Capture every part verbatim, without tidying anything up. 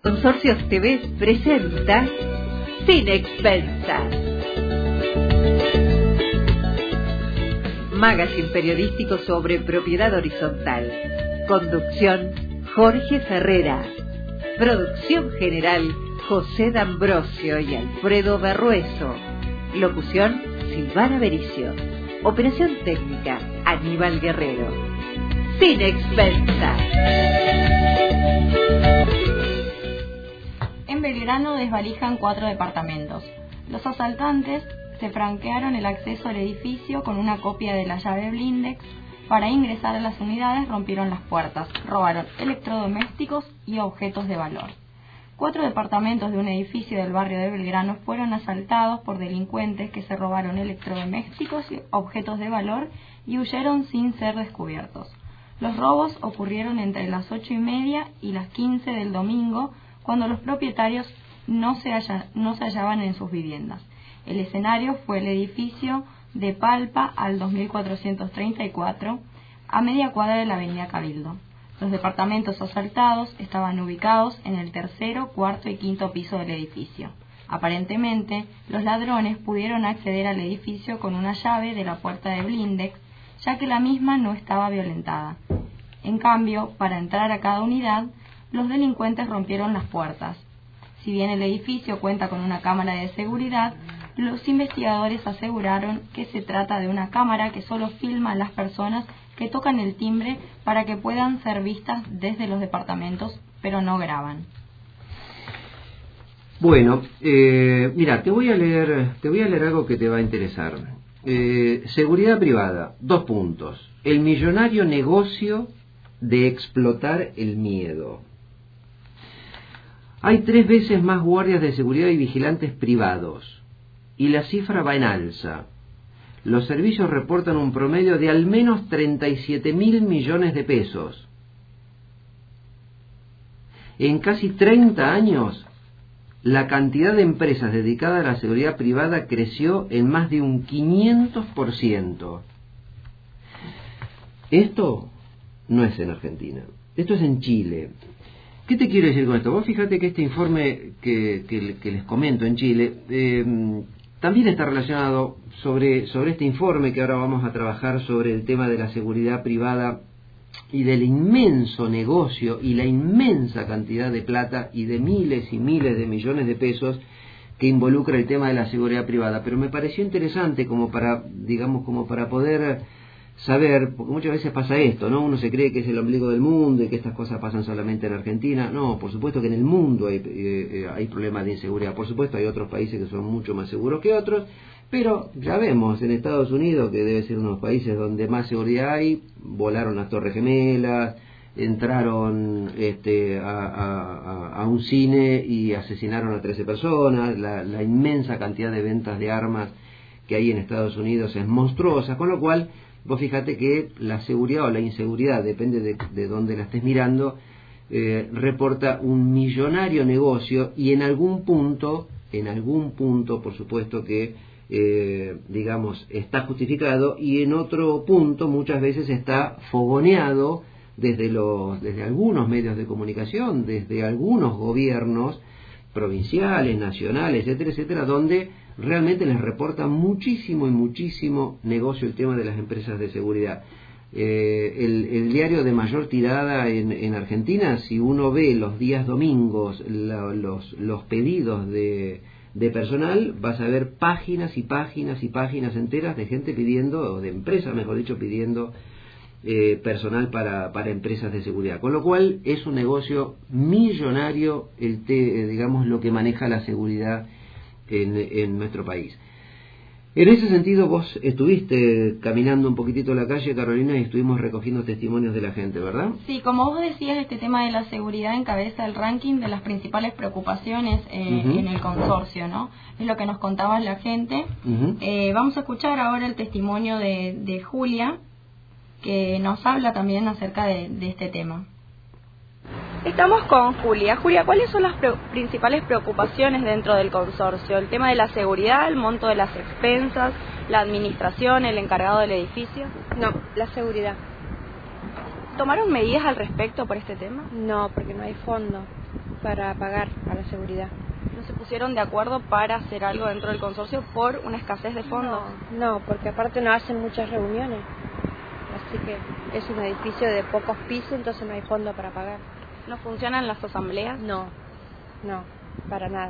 Consorcios T V presenta Sin Expensas. Magazine periodístico sobre propiedad horizontal. Conducción Jorge Ferrera. Producción general José D'Ambrosio y Alfredo Berrueso. Locución Silvana Bericio. Operación técnica Aníbal Guerrero. Sin Expensas. En Belgrano desvalijan cuatro departamentos. Los asaltantes se franquearon el acceso al edificio con una copia de la llave blindex. Para ingresar a las unidades rompieron las puertas, robaron electrodomésticos y objetos de valor. Cuatro departamentos de un edificio del barrio de Belgrano fueron asaltados por delincuentes que se robaron electrodomésticos y objetos de valor y huyeron sin ser descubiertos. Los robos ocurrieron entre las ocho y media y las quince del domingo, cuando los propietarios no se, halla, no se hallaban en sus viviendas. El escenario fue el edificio de Palpa al dos mil cuatrocientos treinta y cuatro, a media cuadra de la avenida Cabildo. Los departamentos asaltados estaban ubicados en el tercero, cuarto y quinto piso del edificio. Aparentemente, los ladrones pudieron acceder al edificio con una llave de la puerta de blindex, ya que la misma no estaba violentada. En cambio, para entrar a cada unidad, los delincuentes rompieron las puertas. Si bien el edificio cuenta con una cámara de seguridad, los investigadores aseguraron que se trata de una cámara que solo filma a las personas que tocan el timbre para que puedan ser vistas desde los departamentos, pero no graban. Bueno, eh, mira, te voy a leer, te voy a leer algo que te va a interesar. Eh, seguridad privada, dos puntos. El millonario negocio de explotar el miedo. Hay tres veces más guardias de seguridad y vigilantes privados, y la cifra va en alza. Los servicios reportan un promedio de al menos treinta y siete mil millones de pesos. En casi treinta años, la cantidad de empresas dedicadas a la seguridad privada creció en más de un quinientos por ciento. Esto no es en Argentina, esto es en Chile. ¿Qué te quiero decir con esto? Vos fíjate que este informe que, que, que les comento en Chile eh, también está relacionado sobre, sobre este informe que ahora vamos a trabajar sobre el tema de la seguridad privada y del inmenso negocio y la inmensa cantidad de plata y de miles y miles de millones de pesos que involucra el tema de la seguridad privada. Pero me pareció interesante como para, digamos, como para poder saber, porque muchas veces pasa esto, ¿no? Uno se cree que es el ombligo del mundo y que estas cosas pasan solamente en Argentina. No, por supuesto que en el mundo hay, eh, hay problemas de inseguridad. Por supuesto hay otros países que son mucho más seguros que otros, pero ya vemos en Estados Unidos, que debe ser uno de los países donde más seguridad hay, volaron las Torres Gemelas, entraron este, a, a, a un cine y asesinaron a trece personas. La, la inmensa cantidad de ventas de armas que hay en Estados Unidos es monstruosa, con lo cual vos fíjate que la seguridad o la inseguridad, depende de, de dónde la estés mirando, eh, reporta un millonario negocio y en algún punto, en algún punto, por supuesto que, eh, digamos, está justificado y en otro punto muchas veces está fogoneado desde, los, desde algunos medios de comunicación, desde algunos gobiernos provinciales, nacionales, etcétera, etcétera, donde realmente les reporta muchísimo y muchísimo negocio el tema de las empresas de seguridad. Eh, el, el diario de mayor tirada en, en Argentina, si uno ve los días domingos la, los, los pedidos de, de personal, vas a ver páginas y páginas y páginas enteras de gente pidiendo, o de empresas mejor dicho, pidiendo eh, personal para, para empresas de seguridad. Con lo cual es un negocio millonario, el te, digamos, lo que maneja la seguridad En, en nuestro país. En ese sentido, vos estuviste caminando un poquitito la calle, Carolina, y estuvimos recogiendo testimonios de la gente, ¿verdad? Sí, como vos decías, este tema de la seguridad encabeza el ranking de las principales preocupaciones eh, uh-huh. en el consorcio, ¿no? Es lo que nos contaba la gente. Uh-huh. Eh, vamos a escuchar ahora el testimonio de, de Julia, que nos habla también acerca de, de este tema. Estamos con Julia. Julia, ¿cuáles son las pre- principales preocupaciones dentro del consorcio? ¿El tema de la seguridad, el monto de las expensas, la administración, el encargado del edificio? No, la seguridad. ¿Tomaron medidas al respecto por este tema? No, porque no hay fondo. para pagar a la seguridad. ¿No se pusieron de acuerdo para hacer algo dentro del consorcio por una escasez de fondos? No, no, porque aparte no hacen muchas reuniones. Así que es un edificio de pocos pisos, entonces no hay fondo para pagar. ¿No funcionan las asambleas? No, no, para nada.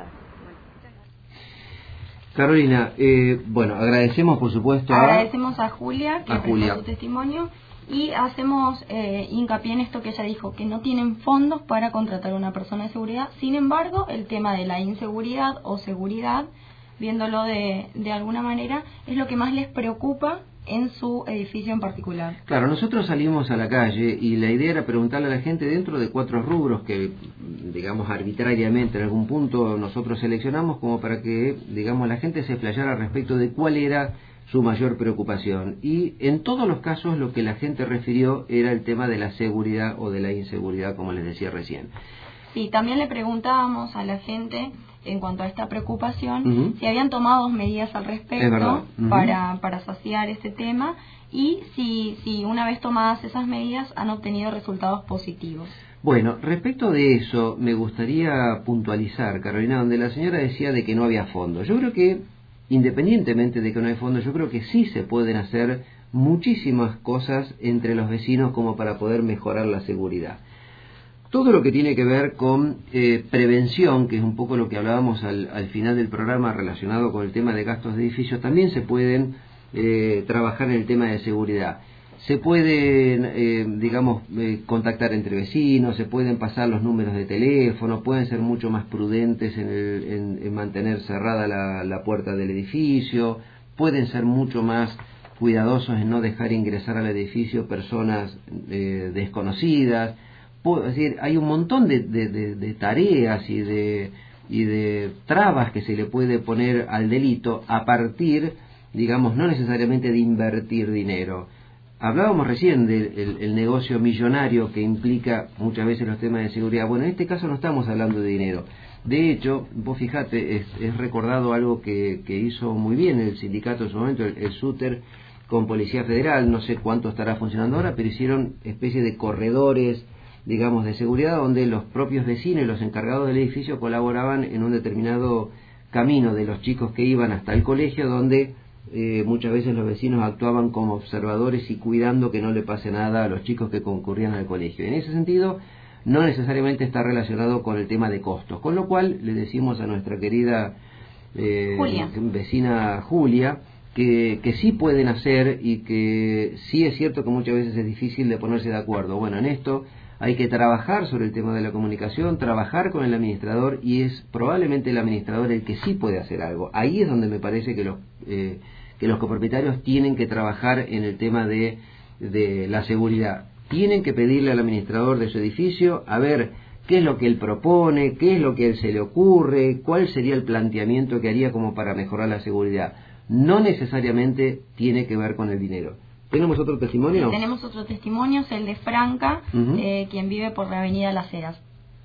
Carolina, eh, bueno, agradecemos por supuesto a... Agradecemos a Julia que a prestó Julia. su testimonio y hacemos eh, hincapié en esto que ella dijo, que no tienen fondos para contratar a una persona de seguridad. Sin embargo, el tema de la inseguridad o seguridad, viéndolo de, de alguna manera, es lo que más les preocupa en su edificio en particular. Claro, nosotros salimos a la calle y la idea era preguntarle a la gente dentro de cuatro rubros que, digamos, arbitrariamente en algún punto nosotros seleccionamos como para que, digamos, la gente se explayara respecto de cuál era su mayor preocupación. Y en todos los casos lo que la gente refirió era el tema de la seguridad o de la inseguridad, como les decía recién. Sí, también le preguntábamos a la gente en cuanto a esta preocupación, uh-huh. si habían tomado medidas al respecto uh-huh. para, para saciar este tema y si, si una vez tomadas esas medidas han obtenido resultados positivos. Bueno, respecto de eso me gustaría puntualizar, Carolina, donde la señora decía de que no había fondos. Yo creo que, independientemente de que no hay fondos, yo creo que sí se pueden hacer muchísimas cosas entre los vecinos como para poder mejorar la seguridad. Todo lo que tiene que ver con eh, prevención, que es un poco lo que hablábamos al, al final del programa relacionado con el tema de gastos de edificios, también se pueden eh, trabajar en el tema de seguridad. Se pueden, eh, digamos, eh, contactar entre vecinos, se pueden pasar los números de teléfono, pueden ser mucho más prudentes en, el, en, en mantener cerrada la, la puerta del edificio, pueden ser mucho más cuidadosos en no dejar ingresar al edificio personas eh, desconocidas. Es decir, hay un montón de, de, de, de tareas y de, y de trabas que se le puede poner al delito a partir, digamos, no necesariamente de invertir dinero. Hablábamos recién del el, el negocio millonario que implica muchas veces los temas de seguridad. Bueno, en este caso no estamos hablando de dinero. De hecho, vos fijate, es, es recordado algo que, que hizo muy bien el sindicato en su momento, el, el SUTER con Policía Federal, no sé cuánto estará funcionando ahora, pero hicieron especie de corredores, digamos, de seguridad, donde los propios vecinos y los encargados del edificio colaboraban en un determinado camino de los chicos que iban hasta el colegio, donde eh, muchas veces los vecinos actuaban como observadores y cuidando que no le pase nada a los chicos que concurrían al colegio. En ese sentido, no necesariamente está relacionado con el tema de costos, con lo cual le decimos a nuestra querida eh, Julia. vecina Julia que, que sí pueden hacer y que sí es cierto que muchas veces es difícil de ponerse de acuerdo. Bueno, en esto hay que trabajar sobre el tema de la comunicación, trabajar con el administrador y es probablemente el administrador el que sí puede hacer algo. Ahí es donde me parece que los eh, que los copropietarios tienen que trabajar en el tema de, de la seguridad. Tienen que pedirle al administrador de su edificio a ver qué es lo que él propone, qué es lo que a él se le ocurre, cuál sería el planteamiento que haría como para mejorar la seguridad. No necesariamente tiene que ver con el dinero. ¿Tenemos otro testimonio? Sí, tenemos otro testimonio, es el de Franca, uh-huh. eh, quien vive por la avenida Las Heras.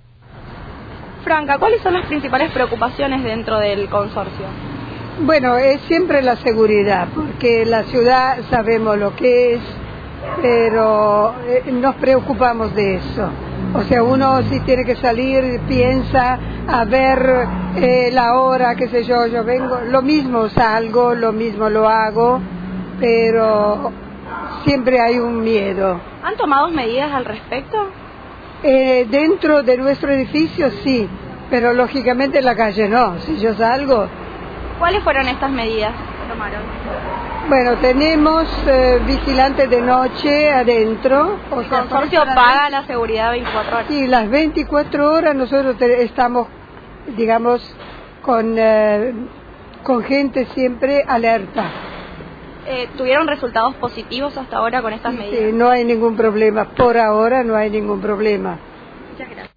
Franca, ¿cuáles son las principales preocupaciones dentro del consorcio? Bueno, es siempre la seguridad, porque la ciudad sabemos lo que es, pero eh, nos preocupamos de eso. O sea, uno si tiene que salir piensa a ver eh, la hora, qué sé yo, yo vengo, lo mismo salgo, lo mismo lo hago, pero siempre hay un miedo. ¿Han tomado medidas al respecto? Eh, dentro de nuestro edificio sí, pero lógicamente en la calle no. Si yo salgo... ¿Cuáles fueron estas medidas que tomaron? Bueno, tenemos eh, vigilantes de noche adentro. O ¿El sea, consorcio paga la seguridad veinticuatro horas? Sí, las veinticuatro horas nosotros te, estamos, digamos, con, eh, con gente siempre alerta. Eh, ¿Tuvieron resultados positivos hasta ahora con estas Sí, medidas? sí, no hay ningún problema. Por ahora no hay ningún problema. Muchas gracias.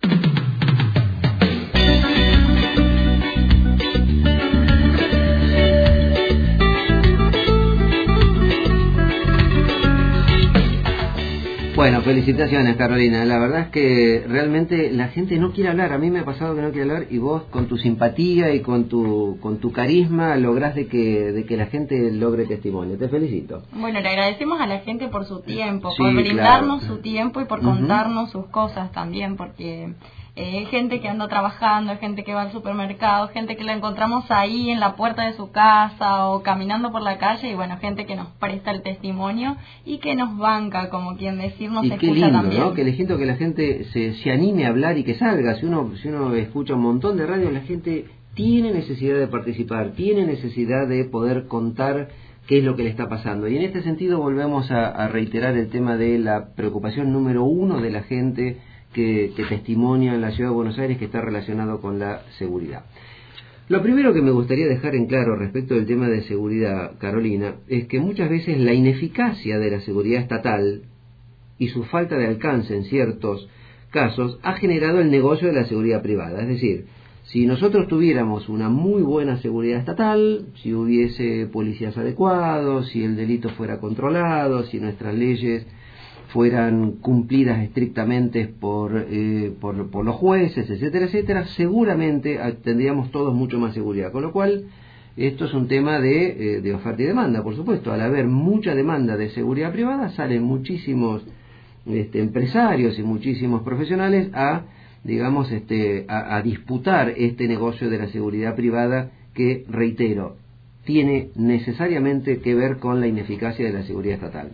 Bueno, felicitaciones, Carolina. La verdad es que realmente la gente no quiere hablar. A mí me ha pasado que no quiere hablar y vos con tu simpatía y con tu con tu carisma lográs de que de que la gente logre testimonio. Te felicito. Bueno, le agradecemos a la gente por su tiempo, Sí, por brindarnos claro. su tiempo y por Uh-huh. contarnos sus cosas también, porque eh, gente que anda trabajando, gente que va al supermercado, gente que la encontramos ahí en la puerta de su casa o caminando por la calle, y bueno, gente que nos presta el testimonio y que nos banca, como quien decir, nos y escucha qué lindo, también. ¿no? Que le siento que la gente se, se anime a hablar y que salga. Si uno, si uno escucha un montón de radio, la gente tiene necesidad de participar, tiene necesidad de poder contar qué es lo que le está pasando. Y en este sentido volvemos a, a reiterar el tema de la preocupación número uno de la gente que, que testimonia en la Ciudad de Buenos Aires, que está relacionado con la seguridad. Lo primero que me gustaría dejar en claro respecto del tema de seguridad, Carolina, es que muchas veces la ineficacia de la seguridad estatal y su falta de alcance en ciertos casos ha generado el negocio de la seguridad privada. Es decir, si nosotros tuviéramos una muy buena seguridad estatal, si hubiese policías adecuados, si el delito fuera controlado, si nuestras leyes fueran cumplidas estrictamente por, eh, por, por los jueces, etcétera, etcétera, seguramente tendríamos todos mucho más seguridad. Con lo cual, esto es un tema de, eh, de oferta y demanda, por supuesto. Al haber mucha demanda de seguridad privada, salen muchísimos este, empresarios y muchísimos profesionales a digamos, este, a, a disputar este negocio de la seguridad privada que, reitero, tiene necesariamente que ver con la ineficacia de la seguridad estatal.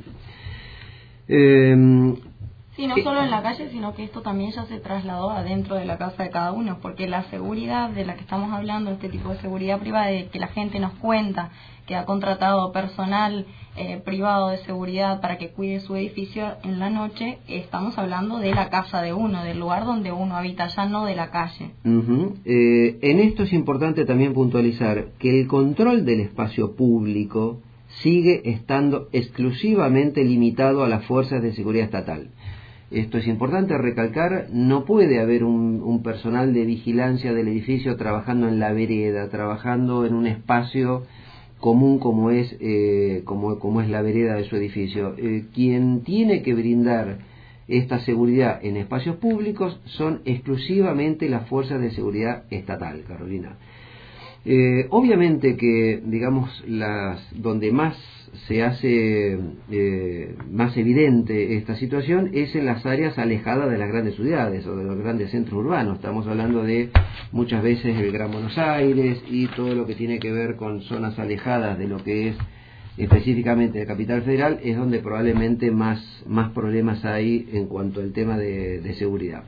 Eh, Sí, no solo en la calle, sino que esto también ya se trasladó adentro de la casa de cada uno, porque la seguridad de la que estamos hablando, este tipo de seguridad privada, de que la gente nos cuenta que ha contratado personal eh, privado de seguridad para que cuide su edificio en la noche, estamos hablando de la casa de uno, del lugar donde uno habita, ya no de la calle. Uh-huh. eh, en esto es importante también puntualizar que el control del espacio público sigue estando exclusivamente limitado a las fuerzas de seguridad estatal. Esto es importante recalcar, no puede haber un, un personal de vigilancia del edificio trabajando en la vereda, trabajando en un espacio común como es, eh, como, como es la vereda de su edificio. Eh, quien tiene que brindar esta seguridad en espacios públicos son exclusivamente las fuerzas de seguridad estatal, Carolina. Eh, obviamente que, digamos, las donde más se hace eh, más evidente esta situación es en las áreas alejadas de las grandes ciudades o de los grandes centros urbanos. Estamos hablando de muchas veces el Gran Buenos Aires y todo lo que tiene que ver con zonas alejadas de lo que es específicamente la Capital Federal, es donde probablemente más, más problemas hay en cuanto al tema de, de seguridad.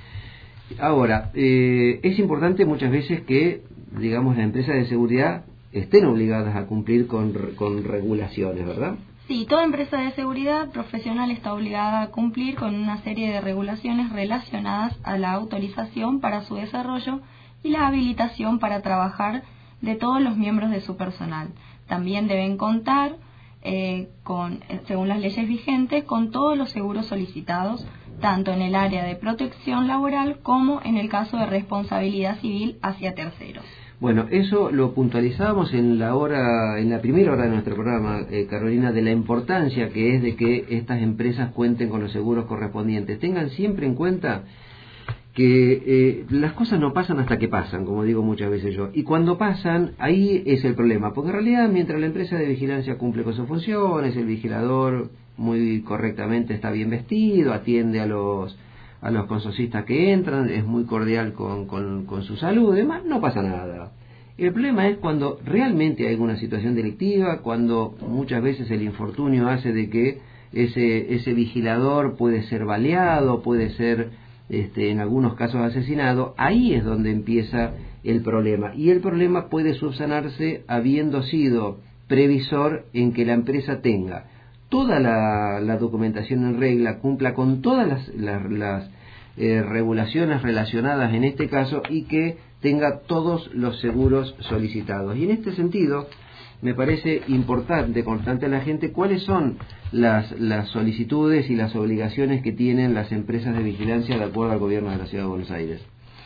Ahora, eh, es importante muchas veces que, digamos, las empresas de seguridad estén obligadas a cumplir con, con regulaciones, ¿verdad? Sí, toda empresa de seguridad profesional está obligada a cumplir con una serie de regulaciones relacionadas a la autorización para su desarrollo y la habilitación para trabajar de todos los miembros de su personal. También deben contar, eh, con, según las leyes vigentes, con todos los seguros solicitados, tanto en el área de protección laboral como en el caso de responsabilidad civil hacia terceros. Bueno, eso lo puntualizábamos en la hora, en la primera hora de nuestro programa, eh, Carolina, de la importancia que es de que estas empresas cuenten con los seguros correspondientes. Tengan siempre en cuenta que eh, las cosas no pasan hasta que pasan, como digo muchas veces yo. Y cuando pasan, ahí es el problema, porque en realidad mientras la empresa de vigilancia cumple con sus funciones, el vigilador muy correctamente está bien vestido, atiende a los a los consorcistas que entran, es muy cordial con, con, con su salud, demás, no pasa nada. El problema es cuando realmente hay alguna situación delictiva, cuando muchas veces el infortunio hace de que ese, ese vigilador puede ser baleado, puede ser este, en algunos casos asesinado, ahí es donde empieza el problema. Y el problema puede subsanarse habiendo sido previsor en que la empresa tenga toda la, la documentación en regla, cumpla con todas las, las, las eh, regulaciones relacionadas en este caso y que tenga todos los seguros solicitados. Y en este sentido, me parece importante contarle a la gente cuáles son las, las solicitudes y las obligaciones que tienen las empresas de vigilancia de acuerdo al gobierno de la Ciudad de Buenos Aires.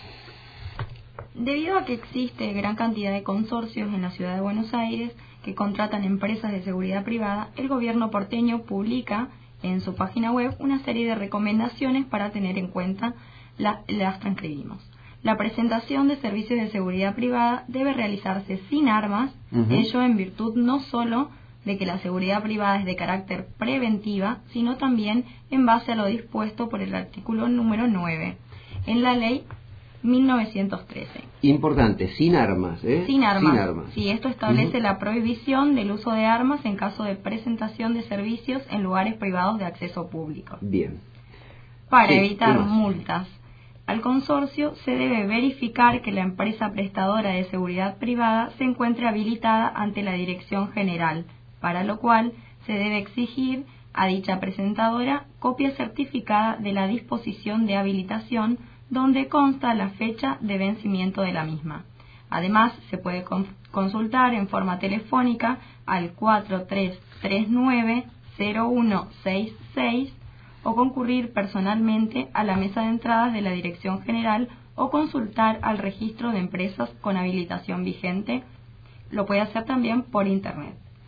Debido a que existe gran cantidad de consorcios en la Ciudad de Buenos Aires que contratan empresas de seguridad privada, el gobierno porteño publica en su página web una serie de recomendaciones para tener en cuenta, la, las transcribimos. La presentación de servicios de seguridad privada debe realizarse sin armas, uh-huh. ello en virtud no solo de que la seguridad privada es de carácter preventiva, sino también en base a lo dispuesto por el artículo número nueve. en la ley mil novecientos trece. Importante, sin armas, ¿eh? Sin armas. Sin armas. Sí, esto establece Uh-huh. la prohibición del uso de armas en caso de presentación de servicios en lugares privados de acceso público. Bien. Para Sí, evitar ¿qué más? multas al consorcio, se debe verificar que la empresa prestadora de seguridad privada se encuentre habilitada ante la Dirección General, para lo cual se debe exigir a dicha presentadora copia certificada de la disposición de habilitación donde consta la fecha de vencimiento de la misma. Además, se puede con- consultar en forma telefónica al cuatro tres tres nueve cero uno seis seis o concurrir personalmente a la mesa de entradas de la Dirección General o consultar al registro de empresas con habilitación vigente. Lo puede hacer también por Internet.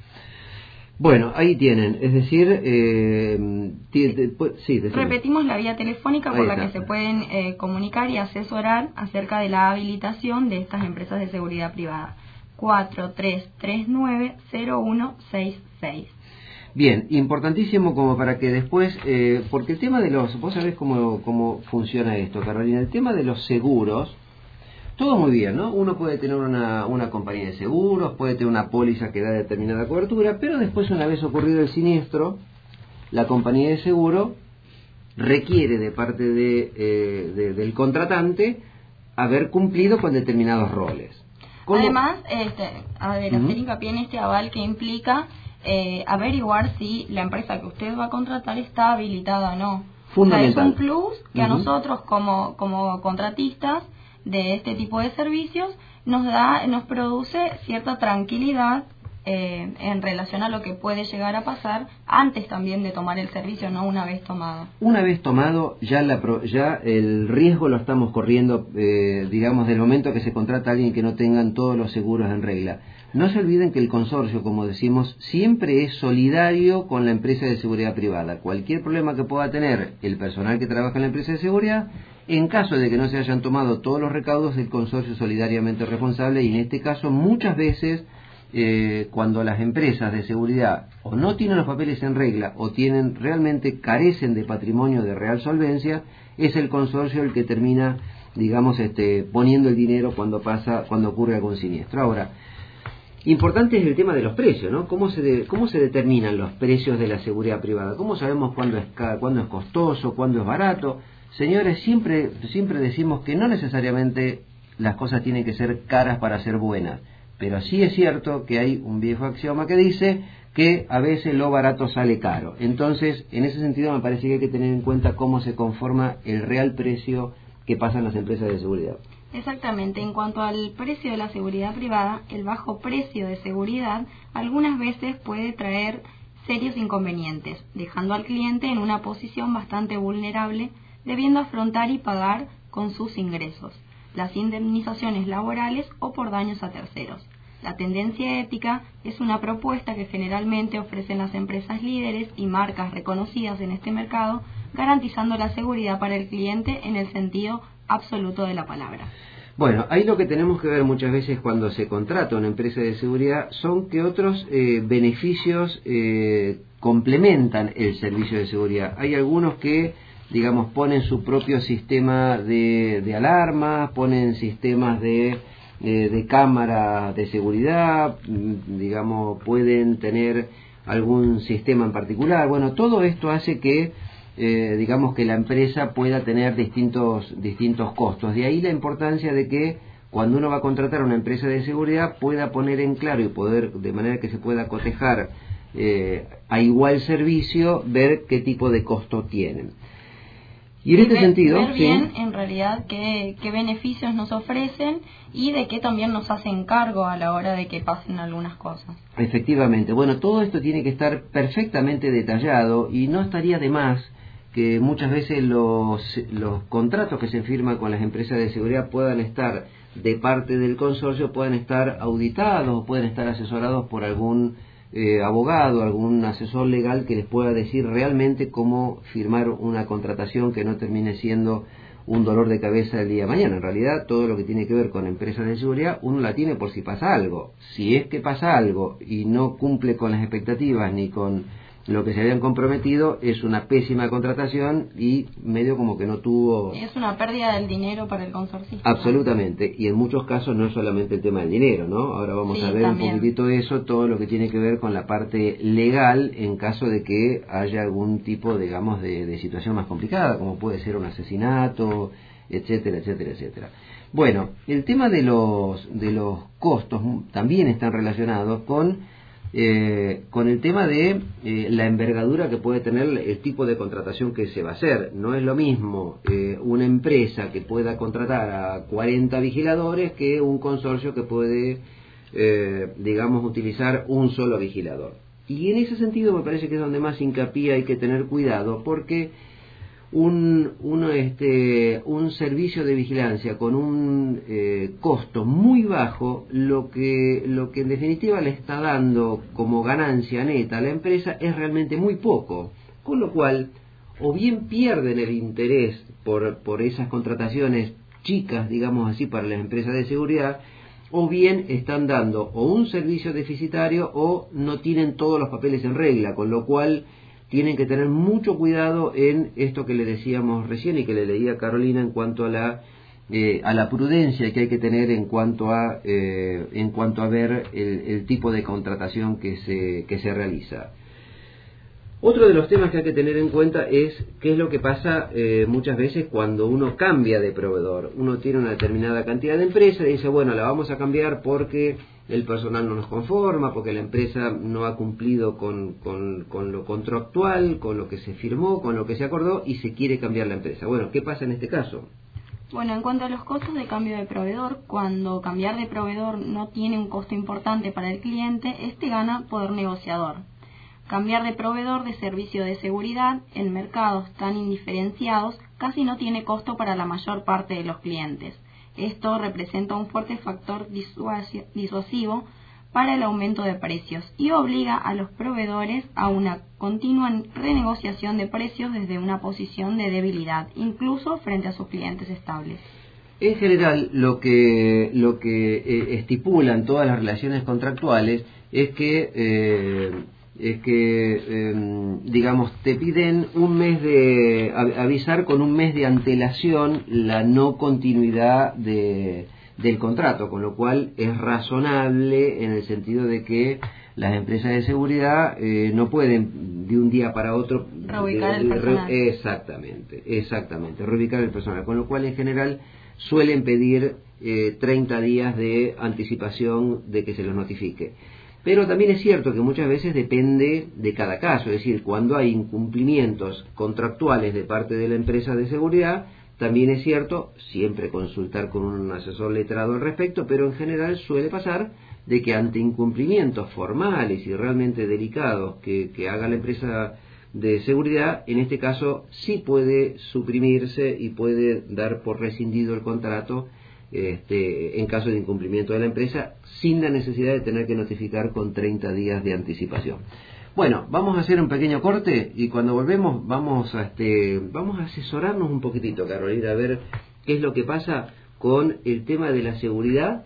Bueno, ahí tienen, es decir, eh, ti- de- pu- sí, decime. Repetimos la vía telefónica por Ahí la está. que se pueden eh, comunicar y asesorar acerca de la habilitación de estas empresas de seguridad privada. cuatro tres tres nueve cero uno seis seis. Bien, importantísimo como para que después, eh, porque el tema de los, vos sabés cómo, cómo funciona esto, Carolina, el tema de los seguros, todo muy bien, ¿no? Uno puede tener una, una compañía de seguros, puede tener una póliza que da determinada cobertura, pero después, una vez ocurrido el siniestro, la compañía de seguro requiere de parte de, eh, de- del contratante haber cumplido con determinados roles. ¿Cómo? Además, este, a ver, Ujú. hacer hincapié en este aval que implica eh, averiguar si la empresa que usted va a contratar está habilitada o no. Fundamental. O sea, es un plus que a Ujú. nosotros como, como contratistas de este tipo de servicios nos da, nos produce cierta tranquilidad eh, en relación a lo que puede llegar a pasar antes también de tomar el servicio, no una vez tomado. Una vez tomado, ya, la, pro- ya el riesgo lo estamos corriendo, eh, digamos, del momento que se contrata a alguien que no tengan todos los seguros en regla. No se olviden que el consorcio, como decimos, siempre es solidario con la empresa de seguridad privada. Cualquier problema que pueda tener el personal que trabaja en la empresa de seguridad, en caso de que no se hayan tomado todos los recaudos, el consorcio es solidariamente responsable y en este caso muchas veces eh, cuando las empresas de seguridad o no tienen los papeles en regla o tienen realmente carecen de patrimonio de real solvencia, es el consorcio el que termina, digamos, este, poniendo el dinero cuando pasa, cuando ocurre algún siniestro. Ahora, importante es el tema de los precios, ¿no? ¿Cómo se, de, cómo se determinan los precios de la seguridad privada? ¿Cómo sabemos cuándo es, ca- cuándo es costoso, cuándo es barato? Señores, siempre, siempre decimos que no necesariamente las cosas tienen que ser caras para ser buenas, pero sí es cierto que hay un viejo axioma que dice que a veces lo barato sale caro. Entonces, en ese sentido me parece que hay que tener en cuenta cómo se conforma el real precio que pasan las empresas de seguridad. Exactamente, en cuanto al precio de la seguridad privada, el bajo precio de seguridad algunas veces puede traer serios inconvenientes, dejando al cliente en una posición bastante vulnerable, debiendo afrontar y pagar con sus ingresos las indemnizaciones laborales o por daños a terceros. La tendencia ética es una propuesta que generalmente ofrecen las empresas líderes y marcas reconocidas en este mercado, garantizando la seguridad para el cliente en el sentido absoluto de la palabra. Bueno, ahí lo que tenemos que ver muchas veces cuando se contrata una empresa de seguridad son que otros eh, beneficios eh, complementan el servicio de seguridad. Hay algunos que, digamos, ponen su propio sistema de, de alarmas, ponen sistemas de, eh, de cámara de seguridad, digamos, pueden tener algún sistema en particular. Bueno, todo esto hace que Eh, digamos que la empresa pueda tener distintos distintos costos. De ahí la importancia de que cuando uno va a contratar a una empresa de seguridad pueda poner en claro y poder, de manera que se pueda cotejar eh, a igual servicio, ver qué tipo de costo tienen. Y en Y este ver, sentido, ver ¿sí? bien en realidad qué, qué beneficios nos ofrecen y de qué también nos hacen cargo a la hora de que pasen algunas cosas. Efectivamente. Bueno, todo esto tiene que estar perfectamente detallado y no estaría de más que muchas veces los, los contratos que se firman con las empresas de seguridad puedan estar de parte del consorcio, puedan estar auditados, pueden estar asesorados por algún eh, abogado, algún asesor legal que les pueda decir realmente cómo firmar una contratación que no termine siendo un dolor de cabeza el día de mañana. En realidad, todo lo que tiene que ver con empresas de seguridad, uno la tiene por si pasa algo. Si es que pasa algo y no cumple con las expectativas ni con lo que se habían comprometido es una pésima contratación y medio como que no tuvo... Es una pérdida del dinero para el consorcio. Absolutamente, y en muchos casos no es solamente el tema del dinero, ¿no? Ahora vamos Sí, a ver también. un poquitito de eso, todo lo que tiene que ver con la parte legal en caso de que haya algún tipo, digamos, de, de situación más complicada, como puede ser un asesinato, etcétera, etcétera, etcétera. Bueno, el tema de los, de los costos también están relacionados con... Eh, con el tema de eh, la envergadura que puede tener el tipo de contratación que se va a hacer. No es lo mismo eh, una empresa que pueda contratar a cuarenta vigiladores que un consorcio que puede, eh, digamos, utilizar un solo vigilador. Y en ese sentido me parece que es donde más hincapié hay que tener cuidado, porque un, un, este, un servicio de vigilancia con un eh, costo muy bajo, lo que, lo que en definitiva le está dando como ganancia neta a la empresa es realmente muy poco, con lo cual o bien pierden el interés por, por esas contrataciones chicas, digamos así, para las empresas de seguridad, o bien están dando o un servicio deficitario o no tienen todos los papeles en regla, con lo cual tienen que tener mucho cuidado en esto que le decíamos recién y que le leía a Carolina en cuanto a la eh, a la prudencia que hay que tener en cuanto a eh, en cuanto a ver el, el tipo de contratación que se que se realiza. Otro de los temas que hay que tener en cuenta es qué es lo que pasa eh, muchas veces cuando uno cambia de proveedor. Uno tiene una determinada cantidad de empresas y dice, bueno, la vamos a cambiar porque el personal no nos conforma, porque la empresa no ha cumplido con, con, con lo contractual, con lo que se firmó, con lo que se acordó y se quiere cambiar la empresa. Bueno, ¿qué pasa en este caso? Bueno, en cuanto a los costos de cambio de proveedor, cuando cambiar de proveedor no tiene un costo importante para el cliente, este gana poder negociador. Cambiar de proveedor de servicio de seguridad en mercados tan indiferenciados casi no tiene costo para la mayor parte de los clientes. Esto representa un fuerte factor disuasivo para el aumento de precios y obliga a los proveedores a una continua renegociación de precios desde una posición de debilidad, incluso frente a sus clientes estables. En general, lo que, lo que eh, estipulan todas las relaciones contractuales es que... Eh, es que, eh, digamos, te piden un mes de, avisar con un mes de antelación la no continuidad de, del contrato, con lo cual es razonable en el sentido de que las empresas de seguridad eh, no pueden de un día para otro reubicar eh, el personal. Re, exactamente, exactamente, reubicar el personal, con lo cual en general suelen pedir eh, treinta días de anticipación de que se los notifique. Pero también es cierto que muchas veces depende de cada caso, es decir, cuando hay incumplimientos contractuales de parte de la empresa de seguridad, también es cierto, siempre consultar con un asesor letrado al respecto, pero en general suele pasar de que ante incumplimientos formales y realmente delicados que, que haga la empresa de seguridad, en este caso sí puede suprimirse y puede dar por rescindido el contrato Este, en caso de incumplimiento de la empresa, sin la necesidad de tener que notificar con treinta días de anticipación. Bueno, vamos a hacer un pequeño corte y cuando volvemos vamos a, este, vamos a asesorarnos un poquitito, Carolina, a ver qué es lo que pasa con el tema de la seguridad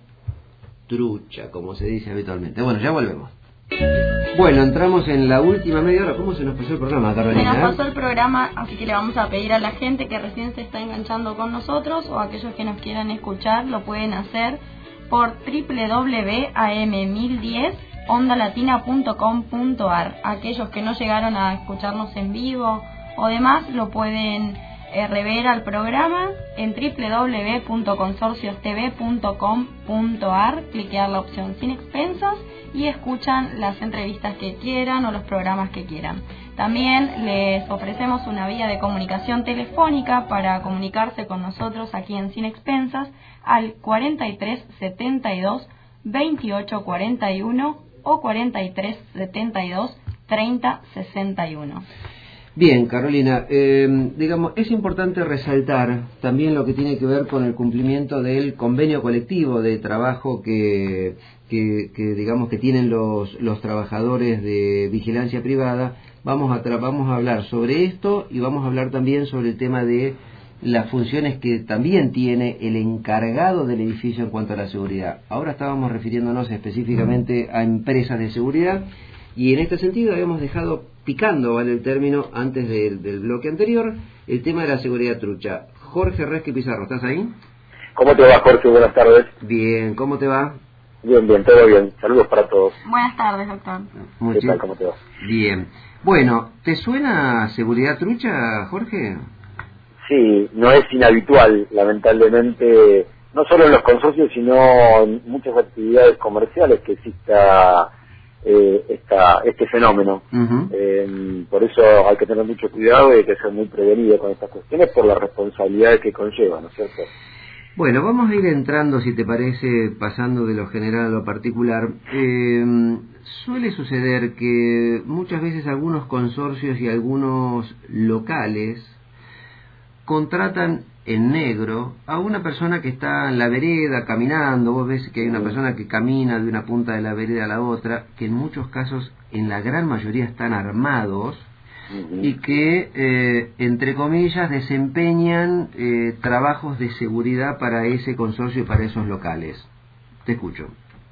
trucha, como se dice habitualmente. Bueno, ya volvemos. Bueno, entramos en la última media hora. ¿Cómo se nos pasó el programa, Carolina? Se nos pasó el programa, así que le vamos a pedir a la gente que recién se está enganchando con nosotros o aquellos que nos quieran escuchar, lo pueden hacer por doble u doble u doble u punto a eme mil diez onda latina punto com punto a r. Aquellos que no llegaron a escucharnos en vivo o demás, lo pueden eh, rever al programa en doble u doble u doble u punto consorcios t v punto com punto a r, cliquear la opción sin expensas y escuchan las entrevistas que quieran o los programas que quieran. También les ofrecemos una vía de comunicación telefónica para comunicarse con nosotros aquí en Sin Expensas al cuarenta y tres setenta y dos veintiocho cuarenta y uno o cuarenta y tres setenta y dos treinta sesenta y uno. Bien, Carolina, eh, digamos, es importante resaltar también lo que tiene que ver con el cumplimiento del convenio colectivo de trabajo que, que, que digamos, que tienen los, los trabajadores de vigilancia privada. Vamos a, tra- vamos a hablar sobre esto y vamos a hablar también sobre el tema de las funciones que también tiene el encargado del edificio en cuanto a la seguridad. Ahora estábamos refiriéndonos específicamente a empresas de seguridad y en este sentido habíamos dejado picando, vale el término, antes de, del bloque anterior, el tema de la seguridad trucha. Jorge Resque Pizarro, ¿estás ahí? ¿Cómo te va, Jorge? Buenas tardes. Bien, ¿cómo te va? Bien, bien, todo bien. Saludos para todos. Buenas tardes, doctor. Mucho. ¿Qué tal? ¿Cómo te va? Bien. Bueno, ¿te suena seguridad trucha, Jorge? Sí, no es inhabitual, lamentablemente, no solo en los consorcios, sino en muchas actividades comerciales que exista eh, esta, este fenómeno. Uh-huh. Eh, por eso hay que tener mucho cuidado y hay que ser muy prevenido con estas cuestiones por las responsabilidades que conllevan, ¿no es cierto? Bueno, vamos a ir entrando, si te parece, pasando de lo general a lo particular. Eh, suele suceder que muchas veces algunos consorcios y algunos locales contratan en negro a una persona que está en la vereda caminando. Vos ves que hay una persona que camina de una punta de la vereda a la otra, que en muchos casos, en la gran mayoría, están armados y que, eh, entre comillas, desempeñan eh, trabajos de seguridad para ese consorcio y para esos locales. Te escucho.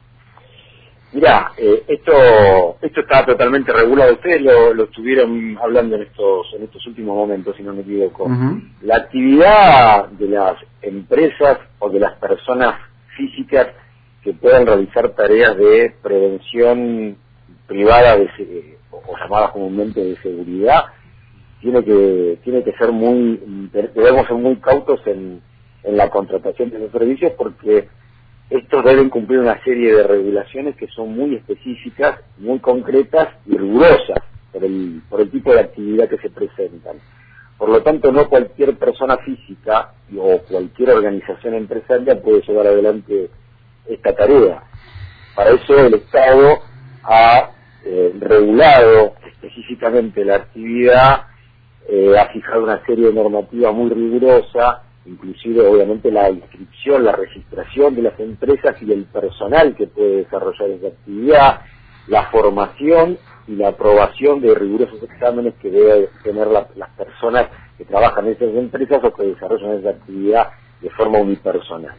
Mirá, eh, esto esto está totalmente regulado. Ustedes lo, lo estuvieron hablando en estos en estos últimos momentos, si no me equivoco. Uh-huh. La actividad de las empresas o de las personas físicas que puedan realizar tareas de prevención privada de, o llamadas comúnmente de seguridad, tiene que tiene que ser muy debemos ser muy cautos en, en la contratación de los servicios, porque estos deben cumplir una serie de regulaciones que son muy específicas, muy concretas y rigurosas por el, por el tipo de actividad que se presentan. Por lo tanto, no cualquier persona física o cualquier organización empresarial puede llevar adelante esta tarea. Para eso el Estado ha eh, regulado específicamente la actividad, eh, ha fijado una serie de normativas muy rigurosas, inclusive obviamente la inscripción, la registración de las empresas y del personal que puede desarrollar esa actividad, la formación y la aprobación de rigurosos exámenes que deben tener la, las personas que trabajan en esas empresas o que desarrollan esa actividad de forma unipersonal.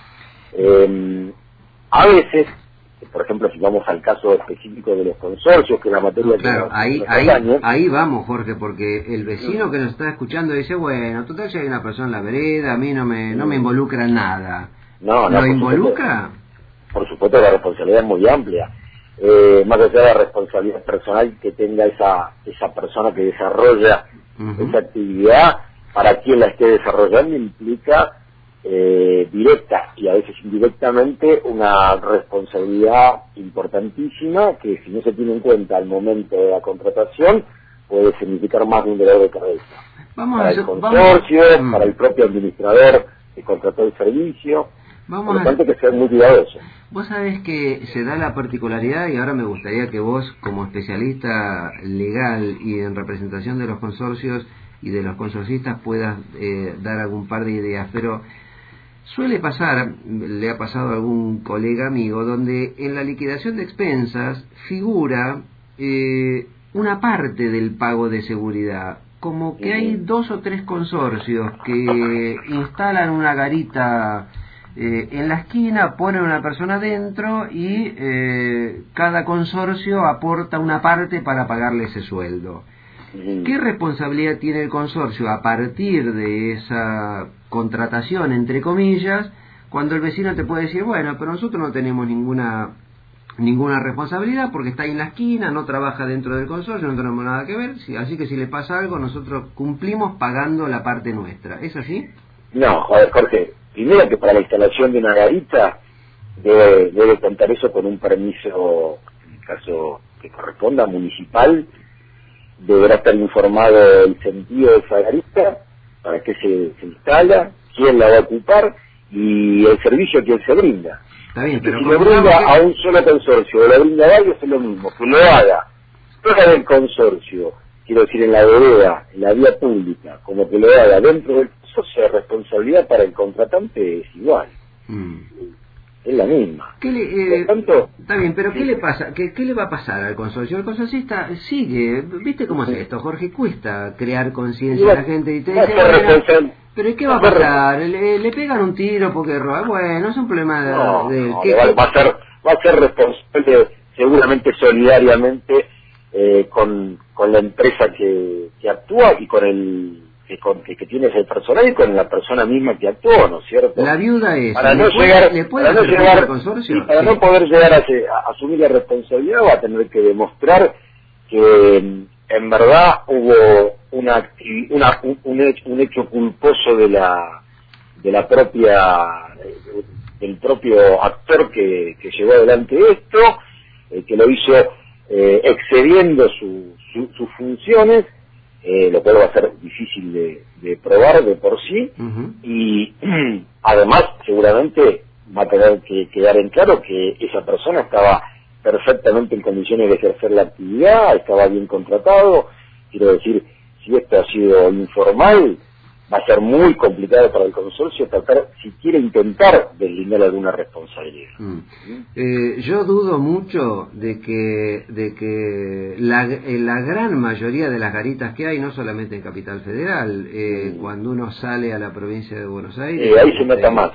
Eh, a veces, por ejemplo, si vamos al caso específico de los consorcios, que la materia... No, claro, que ahí, nos ahí, atañe, ahí vamos, Jorge, porque el vecino que nos está escuchando dice, bueno, total, si hay una persona en la vereda, a mí no me, no me involucra en nada. no, no, ¿Lo por involucra? Supuesto, por supuesto, la responsabilidad es muy amplia. Eh, más allá de la responsabilidad personal que tenga esa esa persona que desarrolla uh-huh. esa actividad, para quien la esté desarrollando implica eh, directa y a veces indirectamente una responsabilidad importantísima que, si no se tiene en cuenta al momento de la contratación, puede significar más de un dolor de cabeza. Vamos para a el eso, consorcio, vamos. para el propio administrador que contrató el servicio. Vamos Por lo a... tanto, hay que ser muy cuidadoso. Vos sabés que se da la particularidad, y ahora me gustaría que vos, como especialista legal y en representación de los consorcios y de los consorcistas, puedas eh, dar algún par de ideas, pero suele pasar, le ha pasado a algún colega amigo, donde en la liquidación de expensas figura eh, una parte del pago de seguridad, como que hay dos o tres consorcios que instalan una garita Eh, en la esquina, ponen una persona dentro y eh, cada consorcio aporta una parte para pagarle ese sueldo. ¿Qué responsabilidad tiene el consorcio a partir de esa contratación, entre comillas, cuando el vecino te puede decir, bueno, pero nosotros no tenemos ninguna ninguna responsabilidad porque está ahí en la esquina, no trabaja dentro del consorcio, no tenemos nada que ver, así que si le pasa algo nosotros cumplimos pagando la parte nuestra? ¿Es así? No, joder, Jorge. Primero, que para la instalación de una garita debe, debe contar eso con un permiso, en el caso que corresponda, municipal. Deberá estar informado el sentido de esa garita, para qué se, se instala, quién la va a ocupar y el servicio a quién se brinda. Está bien, pero si le brinda que... a un solo consorcio o le brinda a varios, es lo mismo, que lo haga fuera del consorcio, quiero decir en la vereda, en la vía pública, como que lo haga dentro del consorcio, de responsabilidad para el contratante es igual. Mm. Es la misma. ¿Qué le, eh, Por tanto, está bien, pero sí. ¿qué le pasa? ¿Qué, ¿Qué le va a pasar al consorcio? El consorcista sigue, ¿viste cómo es esto, Jorge? Cuesta crear conciencia a la gente y te dice, bueno, pero ¿y qué va a pasar? ¿Le, le pegan un tiro porque roba? Bueno, es un problema de... No, de no, ¿qué, va, qué? va a ser va a ser responsable seguramente solidariamente eh, con, con la empresa que, que actúa y con el que, con, que, que tiene ese personal y con la persona misma que actuó, ¿no es cierto? La viuda es, para ¿le no puede, llegar, ¿le puede para no hacer llegar al consorcio? y para Sí. no poder llegar a, a asumir la responsabilidad va a tener que demostrar que en verdad hubo una, activi- una un, un, hecho, un hecho culposo de la de la propia del propio actor que, que llevó adelante esto, eh, que lo hizo eh, excediendo su, su, sus funciones, eh, lo cual va a ser difícil de, de probar de por sí, uh-huh. Y además seguramente va a tener que quedar en claro que esa persona estaba perfectamente en condiciones de ejercer la actividad, estaba bien contratado. Quiero decir, si esto ha sido informal, va a ser muy complicado para el consorcio tratar, si quiere intentar deslindar alguna responsabilidad. Mm. Eh, yo dudo mucho de que de que la, la gran mayoría de las garitas que hay, no solamente en Capital Federal, eh, mm. cuando uno sale a la provincia de Buenos Aires, eh, ahí se nota más.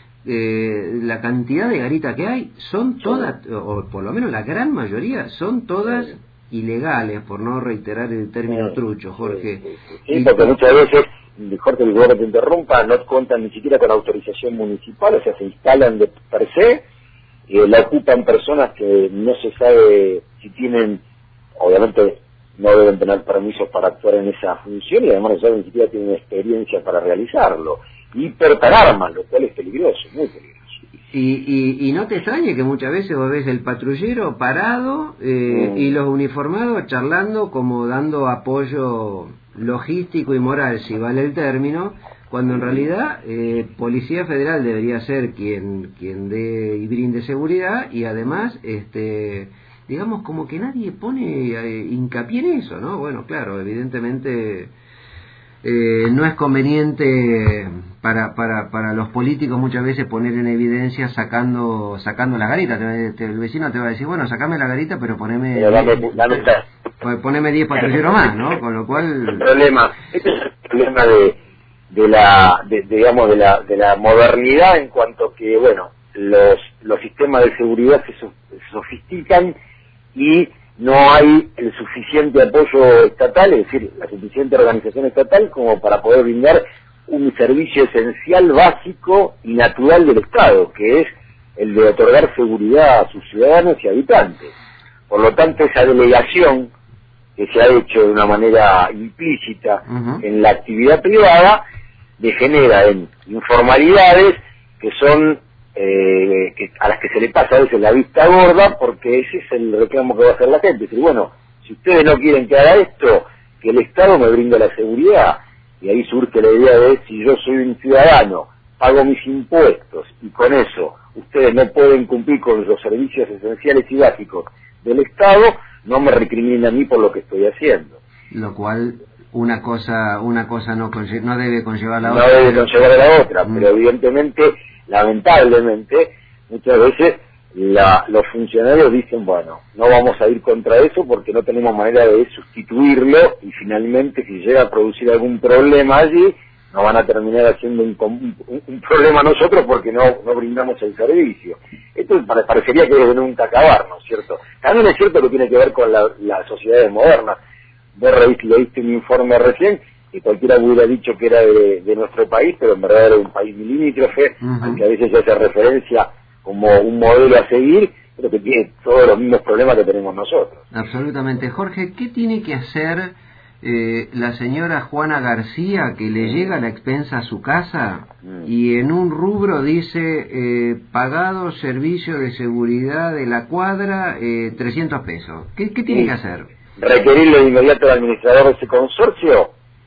Eh, la cantidad de garitas que hay son todas, sí. o por lo menos la gran mayoría, son todas sí. ilegales, por no reiterar el término sí. trucho, Jorge. Sí, sí, sí. sí porque muchas veces, Jorge, el que te interrumpa, no cuentan ni siquiera con autorización municipal, o sea, se instalan de per se, eh, la ocupan personas que no se sabe si tienen, obviamente no deben tener permisos para actuar en esa función y además no saben ni siquiera tienen experiencia para realizarlo. Y portar armas, lo cual es peligroso, muy peligroso. Y, y, y no te extrañe que muchas veces vos ves el patrullero parado eh, mm. y los uniformados charlando como dando apoyo logístico y moral, si vale el término, cuando en realidad eh, Policía Federal debería ser quien quien dé y brinde seguridad y además, este digamos, como que nadie pone eh, hincapié en eso, ¿no? Bueno, claro, evidentemente eh, no es conveniente para para para los políticos muchas veces poner en evidencia sacando sacando la garita. Te, te, el vecino te va a decir, bueno, sacame la garita, pero poneme pero dame, diez, dame, dame, poneme diez patrulleros más, ¿no? Con lo cual el problema, este es el problema de de la de, de, digamos de la de la modernidad en cuanto que, bueno, los los sistemas de seguridad se, se sofistican y no hay el suficiente apoyo estatal, es decir, la suficiente organización estatal como para poder brindar un servicio esencial, básico y natural del Estado, que es el de otorgar seguridad a sus ciudadanos y habitantes. Por lo tanto, esa delegación que se ha hecho de una manera implícita uh-huh. en la actividad privada degenera en informalidades que son Eh, que a las que se le pasa a veces la vista gorda, porque ese es el reclamo que va a hacer la gente. Decir, bueno, si ustedes no quieren que haga esto, que el Estado me brinda la seguridad. Y ahí surge la idea de, si yo soy un ciudadano, pago mis impuestos, y con eso ustedes no pueden cumplir con los servicios esenciales y básicos del Estado, no me recriminen a mí por lo que estoy haciendo. Lo cual, una cosa una cosa no, conlle- no debe conllevar a la no otra. No debe conllevar a la otra, mm. pero evidentemente, lamentablemente, muchas veces la, los funcionarios dicen, bueno, no vamos a ir contra eso porque no tenemos manera de sustituirlo y finalmente si llega a producir algún problema allí, nos van a terminar haciendo un, un, un problema a nosotros porque no, no brindamos el servicio. Esto parecería que debe nunca acabar, ¿no es cierto? También es cierto que tiene que ver con la, las sociedades modernas. Vos leíste un informe recién que cualquiera hubiera dicho que era de, de nuestro país, pero en verdad era un país limítrofe, uh-huh. aunque a veces se hace referencia como un modelo a seguir, pero que tiene todos los mismos problemas que tenemos nosotros. Absolutamente. Jorge, ¿qué tiene que hacer eh, la señora Juana García que le llega la expensa a su casa mm. y en un rubro dice eh, pagado servicio de seguridad de la cuadra eh, trescientos pesos? ¿Qué, qué tiene sí. que hacer? Requerirle de inmediato al administrador de ese consorcio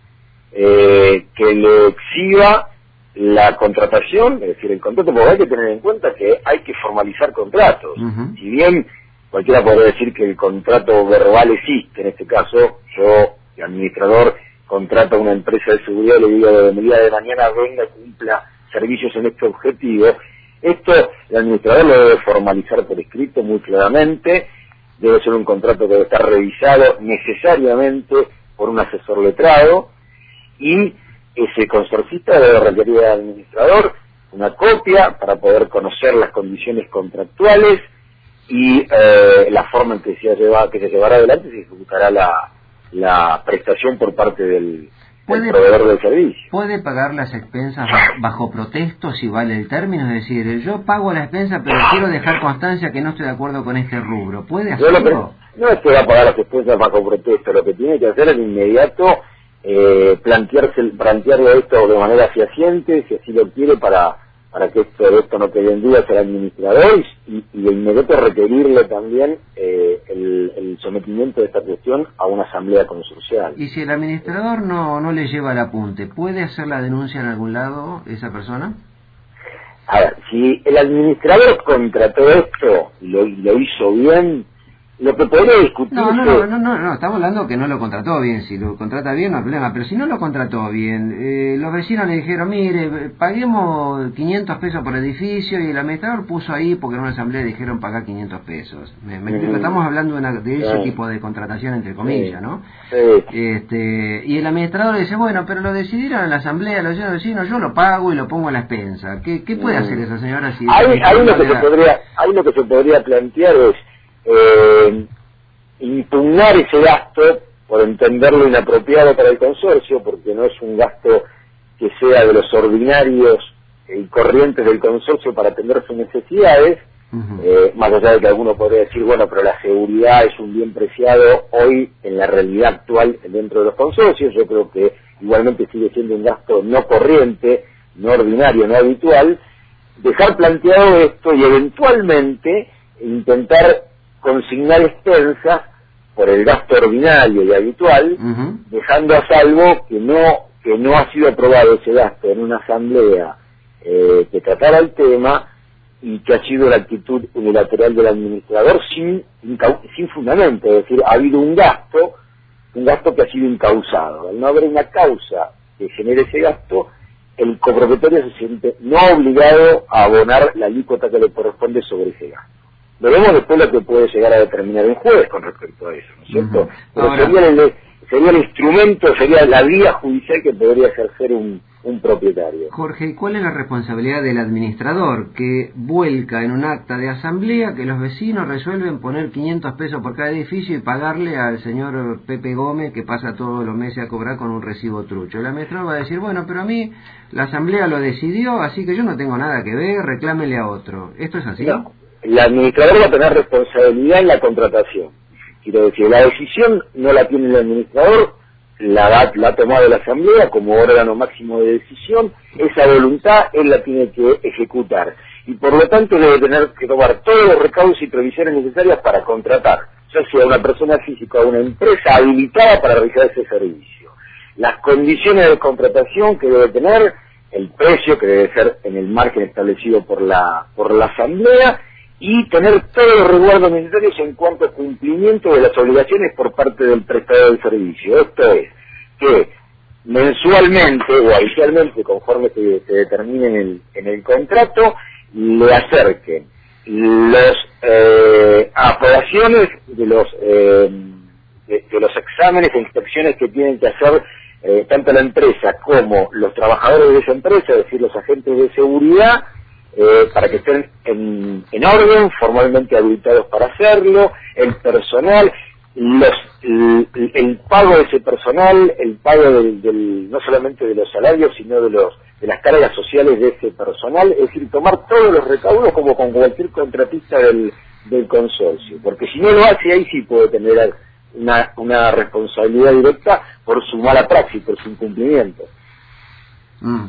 eh, que le exhiba la contratación, es decir, el contrato, porque hay que tener en cuenta que hay que formalizar contratos. Uh-huh. Si bien cualquiera podría decir que el contrato verbal existe, en este caso, yo, el administrador, contrato a una empresa de seguridad y le digo de día de mañana venga, cumpla servicios en este objetivo, esto el administrador lo debe formalizar por escrito muy claramente, debe ser un contrato que debe estar revisado necesariamente por un asesor letrado y ese consorcista debe requerir al administrador una copia para poder conocer las condiciones contractuales y eh, la forma en que se, lleva, que se llevará adelante se ejecutará la, la prestación por parte del, del proveedor del servicio. ¿Puede pagar las expensas bajo, bajo protesto si vale el término? Es decir, yo pago la expensa pero quiero dejar constancia que no estoy de acuerdo con este rubro. ¿Puede hacerlo? No es que va a pagar las expensas bajo protesto, lo que tiene que hacer es de inmediato eh, plantearse, plantearlo esto de manera fehaciente, si así lo quiere, para, para que esto, esto no quede en duda al administrador, y, y de inmediato requerirle también eh, el, el sometimiento de esta cuestión a una asamblea consorcial. Y si el administrador no, no le lleva el apunte, ¿puede hacer la denuncia en algún lado esa persona? A ver, si el administrador contrató esto y lo, lo hizo bien, lo que podría discutir... No, no, no, no, no, no, estamos hablando que no lo contrató bien. Si lo contrata bien no hay problema, pero si no lo contrató bien, eh, los vecinos le dijeron, mire, paguemos quinientos pesos por edificio, y el administrador puso ahí porque en una asamblea le dijeron pagar quinientos pesos. Me, me explico, estamos hablando de, una, de ese sí. tipo de contratación entre comillas, sí. ¿no? Sí. Este, y el administrador le dice, bueno, pero lo decidieron en la asamblea los vecinos, yo lo pago y lo pongo a la expensa. ¿Qué, qué puede mm. hacer esa señora si... Ahí, ahí, lo que se podría, ahí lo que se podría plantear es Eh, impugnar ese gasto por entenderlo inapropiado para el consorcio, porque no es un gasto que sea de los ordinarios y corrientes del consorcio para atender sus necesidades, uh-huh. eh, más allá de que alguno podría decir, bueno, pero la seguridad es un bien preciado hoy en la realidad actual dentro de los consorcios. Yo creo que igualmente sigue siendo un gasto no corriente, no ordinario, no habitual. Dejar planteado esto y eventualmente intentar consignar expensas por el gasto ordinario y habitual, uh-huh. dejando a salvo que no que no ha sido aprobado ese gasto en una asamblea eh, que tratara el tema, y que ha sido la actitud unilateral del administrador sin sin fundamento. Es decir, ha habido un gasto, un gasto que ha sido incausado. Al no haber una causa que genere ese gasto, el copropietario se siente no obligado a abonar la alícuota que le corresponde sobre ese gasto. Veremos después lo que puede llegar a determinar el juez con respecto a eso, ¿no es cierto? Uh-huh. Pero Ahora, sería, el, sería el instrumento, sería la vía judicial que podría ejercer un, un propietario. Jorge, ¿cuál es la responsabilidad del administrador que vuelca en un acta de asamblea que los vecinos resuelven poner quinientos pesos por cada edificio y pagarle al señor Pepe Gómez, que pasa todos los meses a cobrar con un recibo trucho? El administrador va a decir, bueno, pero a mí la asamblea lo decidió, así que yo no tengo nada que ver, reclámele a otro. ¿Esto es así? No. El administrador va a tener responsabilidad en la contratación. Quiero decir, la decisión no la tiene el administrador, la, da, la ha tomado la asamblea como órgano máximo de decisión. Esa voluntad él la tiene que ejecutar, y por lo tanto debe tener que tomar todos los recaudos y previsiones necesarias para contratar, ya sea una persona física o una empresa habilitada para realizar ese servicio. Las condiciones de contratación que debe tener, el precio que debe ser en el margen establecido por la por la asamblea, y tener todos los resguardos necesarios en cuanto al cumplimiento de las obligaciones por parte del prestador del servicio. Esto es, que mensualmente o habitualmente, conforme se, se determine en el, en el contrato, le acerquen las eh, aprobaciones de los eh, de, de los exámenes e inspecciones que tienen que hacer eh, tanto la empresa como los trabajadores de esa empresa, es decir, los agentes de seguridad, Eh, para que estén en, en orden, formalmente habilitados para hacerlo, el personal, los, el, el pago de ese personal, el pago del, del, no solamente de los salarios, sino de los de las cargas sociales de ese personal, es decir, tomar todos los recaudos como con cualquier contratista del, del consorcio, porque si no lo hace, ahí sí puede tener una, una responsabilidad directa por su mala praxis, por su incumplimiento. Mm.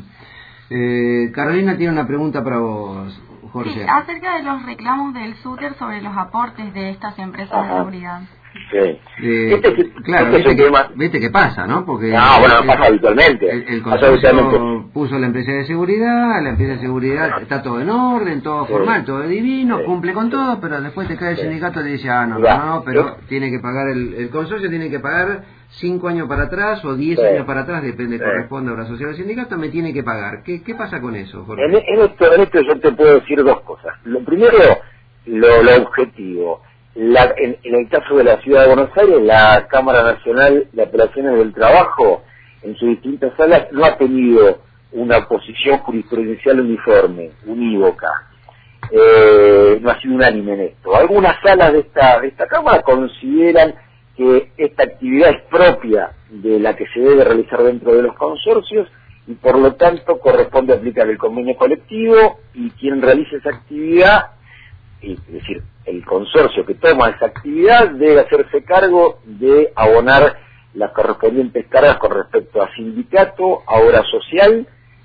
Eh, Carolina tiene una pregunta para vos, Jorge. Sí, acerca de los reclamos del SUTER sobre los aportes de estas empresas Ajá. de seguridad. Sí. Eh, este, claro, este viste, que, tema... viste que pasa, ¿no? Porque no, bueno, el, pasa habitualmente. El, el consorcio puso la empresa de seguridad, la empresa de seguridad está todo en orden, todo sí. formal, todo divino, sí. cumple con todo, pero después te cae el sí. sindicato y te dice, ah, no, no, no, pero sí. tiene que pagar, el, el consorcio tiene que pagar cinco años para atrás o diez sí. años para atrás, depende, sí. corresponde a la sociedad del sindicato, me tiene que pagar. ¿Qué, qué pasa con eso, Jorge? En, en, esto, en esto yo te puedo decir dos cosas. Lo primero, lo, lo objetivo. La, en, en el caso de la Ciudad de Buenos Aires, la Cámara Nacional de Apelaciones del Trabajo, en sus distintas salas, no ha tenido una posición jurisprudencial uniforme, unívoca. eh, no ha sido unánime en esto. Algunas salas de esta, de esta Cámara consideran que esta actividad es propia de la que se debe realizar dentro de los consorcios y por lo tanto corresponde aplicar el convenio colectivo, y quien realice esa actividad, es decir, el consorcio que toma esa actividad, debe hacerse cargo de abonar las correspondientes cargas con respecto a sindicato, a obra social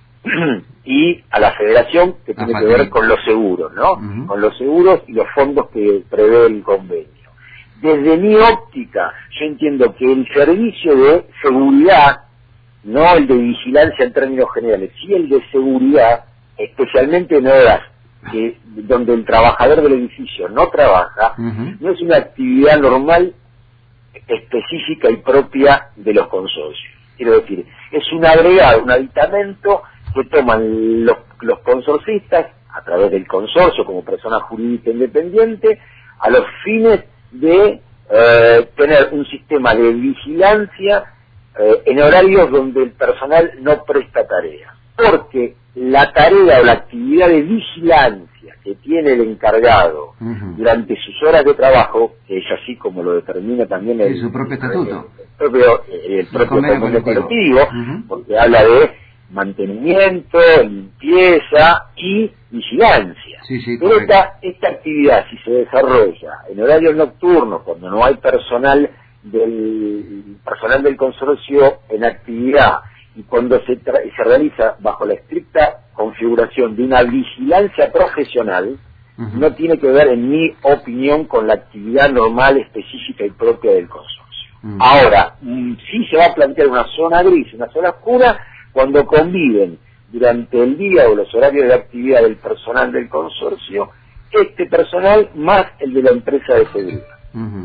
y a la federación, que tiene que ver con los seguros, ¿no? Uh-huh. Con los seguros y los fondos que prevé el convenio. Desde mi óptica, yo entiendo que el servicio de seguridad, no el de vigilancia en términos generales, sí el de seguridad, especialmente en horas que, donde el trabajador del edificio no trabaja, uh-huh. no es una actividad normal, específica y propia de los consorcios. Quiero decir, es un agregado, un aditamento que toman los, los consorcistas a través del consorcio como persona jurídica independiente a los fines de eh, tener un sistema de vigilancia eh, en horarios donde el personal no presta tarea. Porque la tarea o la actividad de vigilancia que tiene el encargado uh-huh. durante sus horas de trabajo, que es así como lo determina también el, su propio estatuto, el, el propio, el propio convenio colectivo, colectivo uh-huh. porque habla de mantenimiento, limpieza y vigilancia. Sí, sí, Pero esta, esta actividad, si se desarrolla en horarios nocturnos, cuando no hay personal del personal del consorcio en actividad, y cuando se, tra- se realiza bajo la estricta configuración de una vigilancia profesional, uh-huh. no tiene que ver, en mi opinión, con la actividad normal, específica y propia del consorcio. Uh-huh. Ahora, sí se va a plantear una zona gris, una zona oscura, cuando conviven durante el día o los horarios de actividad del personal del consorcio, este personal más el de la empresa de seguridad. Uh-huh.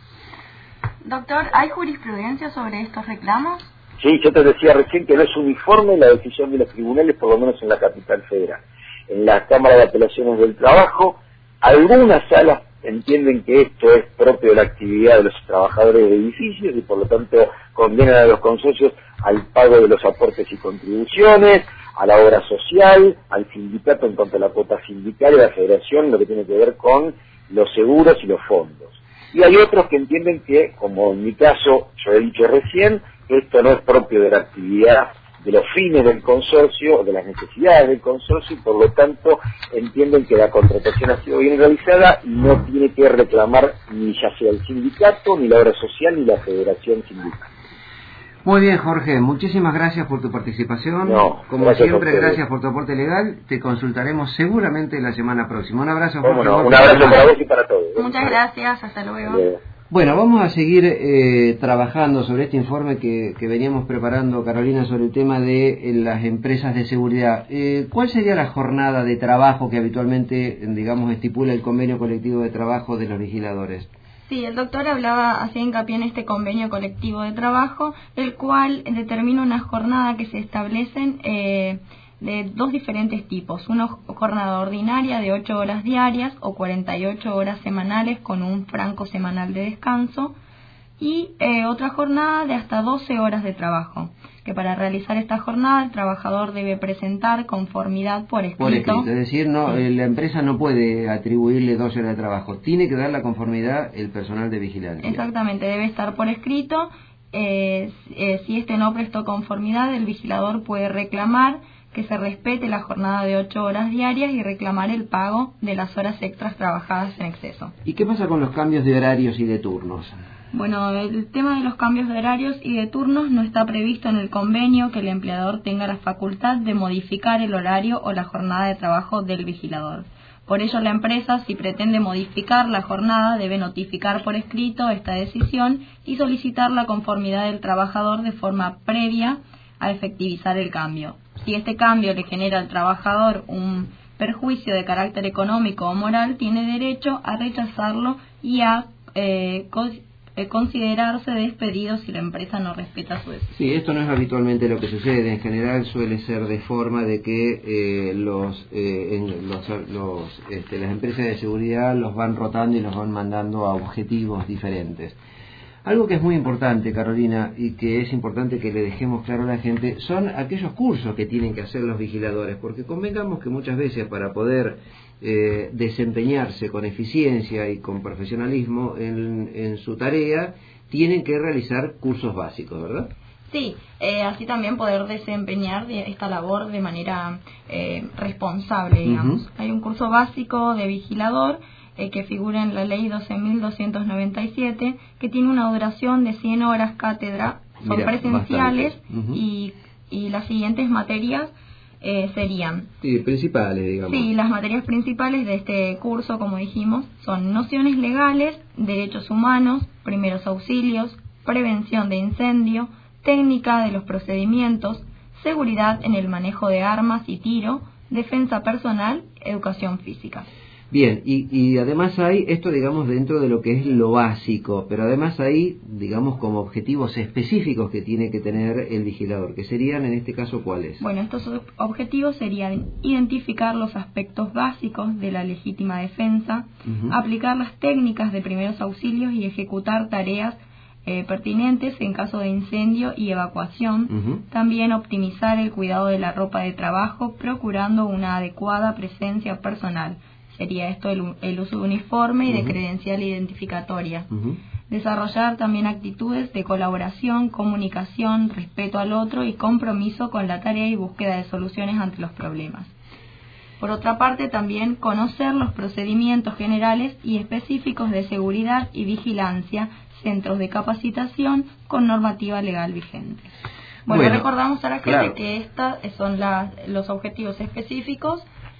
Doctor, ¿hay jurisprudencia sobre estos reclamos? Sí, yo te decía recién que no es uniforme la decisión de los tribunales, por lo menos en la capital federal. En la Cámara de Apelaciones del Trabajo, algunas salas entienden que esto es propio de la actividad de los trabajadores de edificios y por lo tanto condenan a los consorcios al pago de los aportes y contribuciones, a la obra social, al sindicato en cuanto a la cuota sindical y a la federación, lo que tiene que ver con los seguros y los fondos. Y hay otros que entienden que, como en mi caso, yo he dicho recién, esto no es propio de la actividad, de los fines del consorcio, o de las necesidades del consorcio, y por lo tanto entienden que la contratación ha sido bien realizada y no tiene que reclamar ni ya sea el sindicato, ni la obra social, ni la federación sindical. Muy bien, Jorge, muchísimas gracias por tu participación. No, Como gracias siempre, gracias por tu aporte legal. Te consultaremos seguramente la semana próxima. Un abrazo, Jorge. No? Un abrazo para vos y para todos. Muchas gracias, hasta luego. Bien. Bueno, vamos a seguir eh, trabajando sobre este informe que, que veníamos preparando, Carolina, sobre el tema de eh, las empresas de seguridad. Eh, ¿Cuál sería la jornada de trabajo que habitualmente, digamos, estipula el convenio colectivo de trabajo de los vigiladores? Sí, el doctor hablaba, hacía hincapié en este convenio colectivo de trabajo, el cual determina una jornada que se establecen eh, de dos diferentes tipos. Una jornada ordinaria de ocho horas diarias o cuarenta y ocho horas semanales con un franco semanal de descanso, y eh, otra jornada de hasta doce horas de trabajo, que para realizar esta jornada el trabajador debe presentar conformidad por escrito. Por escrito, es decir, no, sí. La empresa no puede atribuirle doce horas de trabajo, tiene que dar la conformidad el personal de vigilancia. Exactamente, debe estar por escrito. Eh, eh, si este no prestó conformidad, el vigilador puede reclamar que se respete la jornada de ocho horas diarias y reclamar el pago de las horas extras trabajadas en exceso. ¿Y qué pasa con los cambios de horarios y de turnos? Bueno, el tema de los cambios de horarios y de turnos no está previsto en el convenio que el empleador tenga la facultad de modificar el horario o la jornada de trabajo del vigilador. Por ello, la empresa, si pretende modificar la jornada, debe notificar por escrito esta decisión y solicitar la conformidad del trabajador de forma previa a efectivizar el cambio. Si este cambio le genera al trabajador un perjuicio de carácter económico o moral, tiene derecho a rechazarlo y a eh, considerarse despedido si la empresa no respeta su decisión. Sí, esto no es habitualmente lo que sucede. En general suele ser de forma de que eh, los, eh, en los, los este, las empresas de seguridad los van rotando y los van mandando a objetivos diferentes. Algo que es muy importante, Carolina, y que es importante que le dejemos claro a la gente, son aquellos cursos que tienen que hacer los vigiladores, porque convengamos que muchas veces para poder eh, desempeñarse con eficiencia y con profesionalismo en, en su tarea, tienen que realizar cursos básicos, ¿verdad? Sí, eh, así también poder desempeñar esta labor de manera eh, responsable, digamos. Uh-huh. Hay un curso básico de vigilador eh, que figura en la ley doce mil doscientos noventa y siete, que tiene una duración de cien horas cátedra, son Mira, presenciales, uh-huh. y, y las siguientes materias eh, serían... Sí, principales, digamos. Sí, las materias principales de este curso, como dijimos, son nociones legales, derechos humanos, primeros auxilios, prevención de incendio, técnica de los procedimientos, seguridad en el manejo de armas y tiro, defensa personal, educación física. Bien, y, y además hay esto, digamos, dentro de lo que es lo básico, pero además hay, digamos, como objetivos específicos que tiene que tener el vigilador, que serían, en este caso, ¿cuáles? Bueno, estos objetivos serían identificar los aspectos básicos de la legítima defensa, uh-huh. aplicar las técnicas de primeros auxilios y ejecutar tareas Eh, pertinentes en caso de incendio y evacuación, uh-huh. también optimizar el cuidado de la ropa de trabajo procurando una adecuada presencia personal, sería esto el, el uso de uniforme y uh-huh. de credencial identificatoria, uh-huh. desarrollar también actitudes de colaboración, comunicación, respeto al otro y compromiso con la tarea y búsqueda de soluciones ante los problemas. Por otra parte, también conocer los procedimientos generales y específicos de seguridad y vigilancia, centros de capacitación con normativa legal vigente. Bueno, bueno recordamos a la gente claro. que estos son la, los objetivos específicos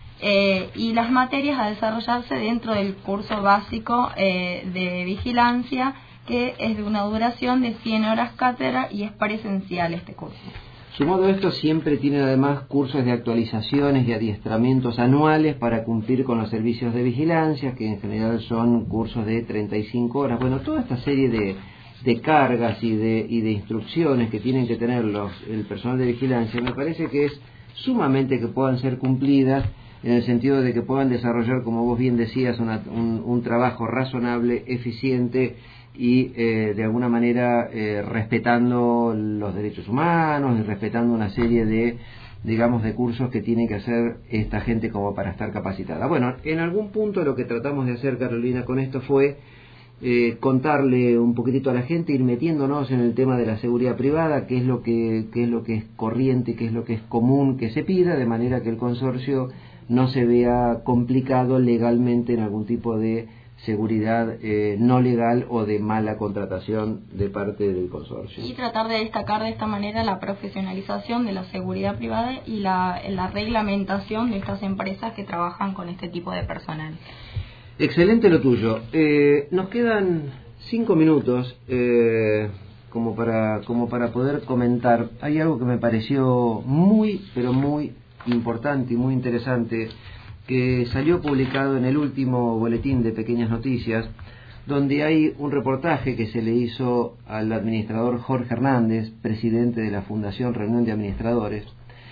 eh, y las materias a desarrollarse dentro del curso básico eh, de vigilancia, que es de una duración de cien horas cátedra y es presencial este curso. Sumado a esto, siempre tienen además cursos de actualizaciones y adiestramientos anuales para cumplir con los servicios de vigilancia, que en general son cursos de treinta y cinco horas. Bueno, toda esta serie de, de cargas y de, y de instrucciones que tienen que tener los, el personal de vigilancia, me parece que es sumamente que puedan ser cumplidas, en el sentido de que puedan desarrollar, como vos bien decías, una, un, un trabajo razonable, eficiente, y eh, de alguna manera eh, respetando los derechos humanos y respetando una serie de, digamos, de cursos que tiene que hacer esta gente como para estar capacitada. Bueno, en algún punto lo que tratamos de hacer, Carolina, con esto fue eh, contarle un poquitito a la gente, ir metiéndonos en el tema de la seguridad privada, qué es lo que, qué es lo que es corriente, qué es lo que es común que se pida, de manera que el consorcio no se vea complicado legalmente en algún tipo de seguridad eh, no legal o de mala contratación de parte del consorcio. Y tratar de destacar de esta manera la profesionalización de la seguridad privada y la, la reglamentación de estas empresas que trabajan con este tipo de personal. Excelente lo tuyo. Eh, nos quedan cinco minutos eh, como para como para poder comentar. Hay algo que me pareció muy, pero muy importante y muy interesante, que salió publicado en el último boletín de Pequeñas Noticias, donde hay un reportaje que se le hizo al administrador Jorge Hernández, presidente de la Fundación Reunión de Administradores,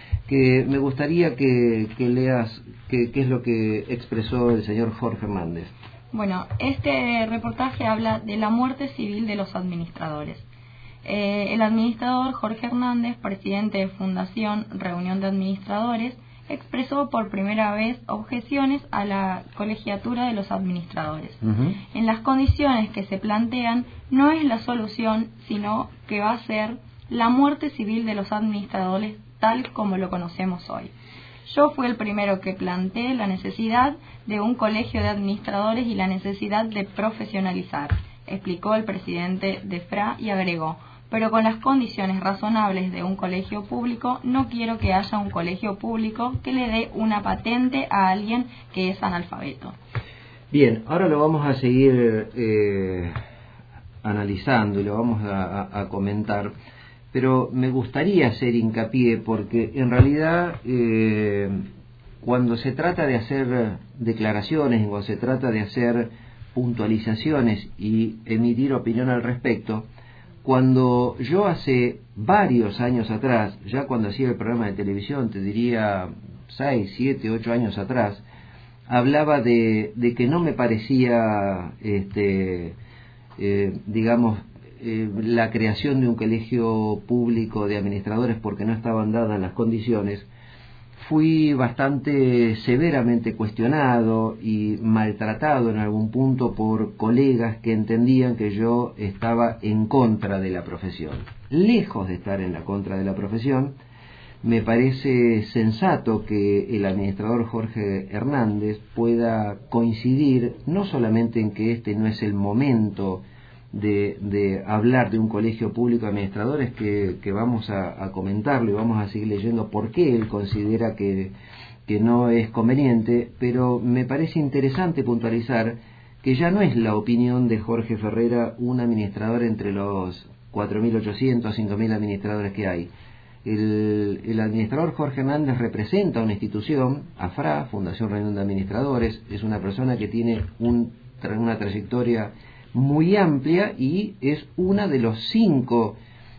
que me gustaría que, que leas qué es lo que expresó el señor Jorge Hernández. Bueno, este reportaje habla de la muerte civil de los administradores. Eh, el administrador Jorge Hernández, presidente de Fundación Reunión de Administradores, expresó por primera vez objeciones a la colegiatura de los administradores. Uh-huh. En las condiciones que se plantean, no es la solución, sino que va a ser la muerte civil de los administradores tal como lo conocemos hoy. Yo fui el primero que planteé la necesidad de un colegio de administradores y la necesidad de profesionalizar, explicó el presidente de F R A y agregó: pero con las condiciones razonables de un colegio público, no quiero que haya un colegio público que le dé una patente a alguien que es analfabeto. Bien, ahora lo vamos a seguir eh, analizando y lo vamos a, a, a comentar, pero me gustaría hacer hincapié porque en realidad eh, cuando se trata de hacer declaraciones, cuando se trata de hacer puntualizaciones y emitir opinión al respecto, cuando yo hace varios años atrás, ya cuando hacía el programa de televisión, te diría seis, siete, ocho años atrás, hablaba de, de que no me parecía, este, eh, digamos, eh, la creación de un colegio público de administradores porque no estaban dadas las condiciones, fui bastante severamente cuestionado y maltratado en algún punto por colegas que entendían que yo estaba en contra de la profesión. Lejos de estar en la contra de la profesión, me parece sensato que el administrador Jorge Hernández pueda coincidir no solamente en que este no es el momento de, de hablar de un colegio público de administradores, que, que vamos a, a comentarlo y vamos a seguir leyendo por qué él considera que, que no es conveniente, pero me parece interesante puntualizar que ya no es la opinión de Jorge Ferrera un administrador entre los cuatro mil ochocientos, cinco mil administradores que hay. El, el administrador Jorge Hernández representa una institución, AFRA, Fundación Reunión de Administradores, es una persona que tiene un, una trayectoria muy amplia y es una de los cinco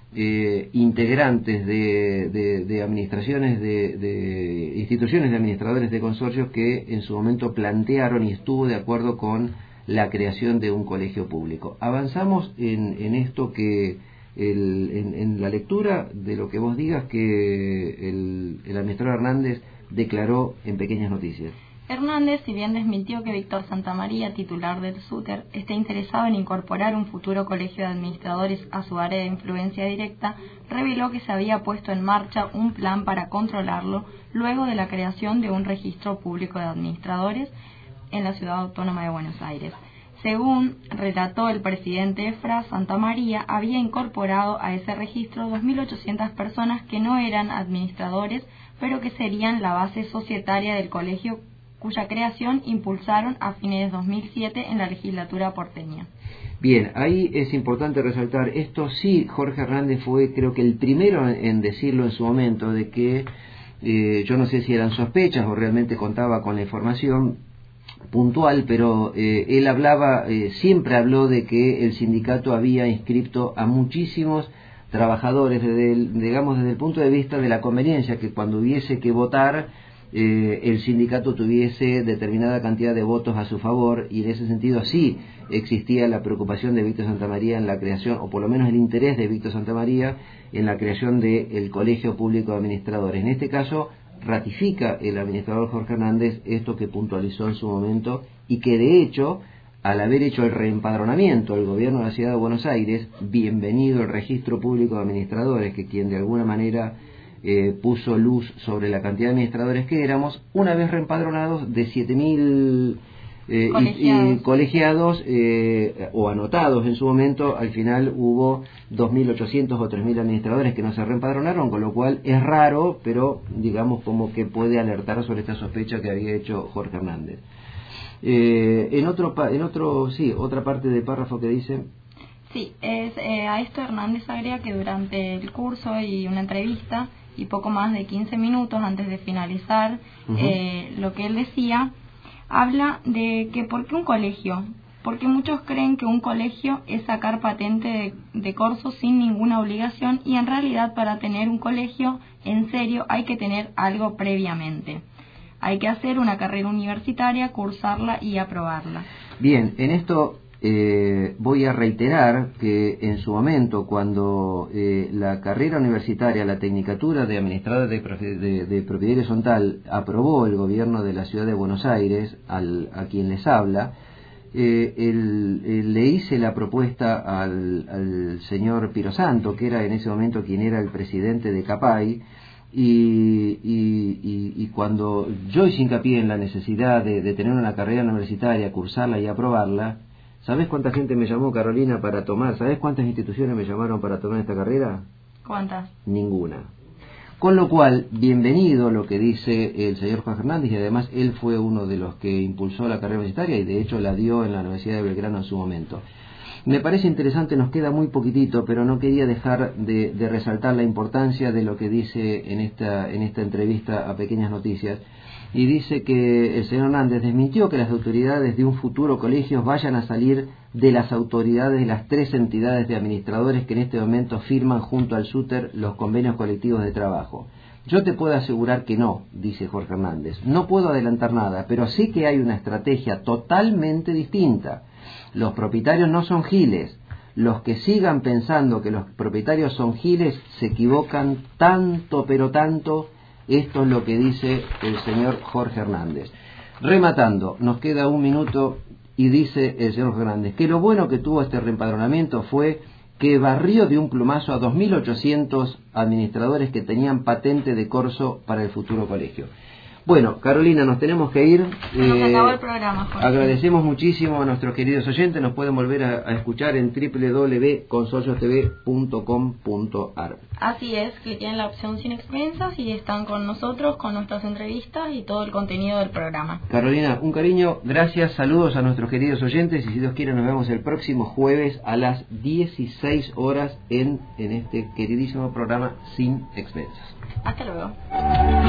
eh, integrantes de, de, de administraciones, de, de instituciones de administradores de consorcios que en su momento plantearon y estuvo de acuerdo con la creación de un colegio público. Avanzamos en, en esto que El, en, en la lectura de lo que vos digas que el, el administrador Hernández declaró en Pequeñas Noticias. Hernández, si bien desmintió que Víctor Santamaría, titular del SUTER, esté interesado en incorporar un futuro colegio de administradores a su área de influencia directa, reveló que se había puesto en marcha un plan para controlarlo luego de la creación de un registro público de administradores en la Ciudad Autónoma de Buenos Aires. Según relató el presidente EFRA, Santamaría había incorporado a ese registro dos mil ochocientas personas que no eran administradores, pero que serían la base societaria del colegio, cuya creación impulsaron a fines de dos mil siete en la legislatura porteña. Bien, ahí es importante resaltar, esto sí, Jorge Hernández fue creo que el primero en decirlo en su momento, de que eh, yo no sé si eran sospechas o realmente contaba con la información puntual, pero eh, él hablaba, eh, siempre habló de que el sindicato había inscripto a muchísimos trabajadores, desde el, digamos desde el punto de vista de la conveniencia, que cuando hubiese que votar, eh, el sindicato tuviese determinada cantidad de votos a su favor, y en ese sentido sí existía la preocupación de Víctor Santamaría en la creación, o por lo menos el interés de Víctor Santamaría en la creación del Colegio Público de Administradores. En este caso, ratifica el administrador Jorge Hernández esto que puntualizó en su momento y que de hecho, al haber hecho el reempadronamiento del gobierno de la Ciudad de Buenos Aires, bienvenido el Registro Público de Administradores, que quien de alguna manera eh, puso luz sobre la cantidad de administradores que éramos, una vez reempadronados de siete mil eh, colegiados, y, y colegiados eh, o anotados en su momento, al final hubo dos mil ochocientos o tres mil administradores que no se reempadronaron, con lo cual es raro, pero digamos como que puede alertar sobre esta sospecha que había hecho Jorge Hernández. Eh, en otro, en otro, sí, otra parte del párrafo que dice... Sí, es, eh, a esto Hernández agrega que durante el curso y una entrevista, y poco más de quince minutos antes de finalizar, uh-huh. eh, lo que él decía, habla de que ¿por qué un colegio? Porque muchos creen que un colegio es sacar patente de, de corso sin ninguna obligación, y en realidad para tener un colegio en serio hay que tener algo previamente. Hay que hacer una carrera universitaria, cursarla y aprobarla. Bien, en esto eh, voy a reiterar que en su momento, cuando eh, la carrera universitaria, la Tecnicatura de Administrador de, de, de Propiedad Horizontal, aprobó el gobierno de la Ciudad de Buenos Aires, al, a quien les habla, eh, el, el, le hice la propuesta al, al señor Pirosanto, que era en ese momento quien era el presidente de CAPAI, Y, y, y, y cuando yo hice hincapié en la necesidad de, de tener una carrera universitaria, cursarla y aprobarla, ¿sabés cuánta gente me llamó, Carolina, para tomar? ¿Sabés cuántas instituciones me llamaron para tomar esta carrera? ¿Cuántas? Ninguna. Con lo cual, bienvenido lo que dice el señor Juan Hernández, y además él fue uno de los que impulsó la carrera universitaria y de hecho la dio en la Universidad de Belgrano en su momento. Me parece interesante, nos queda muy poquitito, pero no quería dejar de, de resaltar la importancia de lo que dice en esta, en esta entrevista a Pequeñas Noticias, y dice que el señor Hernández desmintió que las autoridades de un futuro colegio vayan a salir de las autoridades de las tres entidades de administradores que en este momento firman junto al SUTER los convenios colectivos de trabajo. Yo te puedo asegurar que no, dice Jorge Hernández. No puedo adelantar nada, pero sí que hay una estrategia totalmente distinta. Los propietarios no son giles. Los que sigan pensando que los propietarios son giles se equivocan tanto, pero tanto, Esto es lo que dice el señor Jorge Hernández. Rematando, nos queda un minuto y dice el señor Hernández que lo bueno que tuvo este reempadronamiento fue que barrió de un plumazo a dos mil ochocientos administradores que tenían patente de corso para el futuro colegio. Bueno, Carolina, nos tenemos que ir. Se nos eh, acabó el programa, Jorge. Agradecemos muchísimo a nuestros queridos oyentes. Nos pueden volver a, a escuchar en doble u doble u doble u punto consorcios t v punto com punto a r. Así es, cliquen en la opción sin expensas y están con nosotros, con nuestras entrevistas y todo el contenido del programa. Carolina, un cariño, gracias, saludos a nuestros queridos oyentes y si Dios quiere nos vemos el próximo jueves a las dieciséis horas en, en este queridísimo programa Sin Expensas. Hasta luego.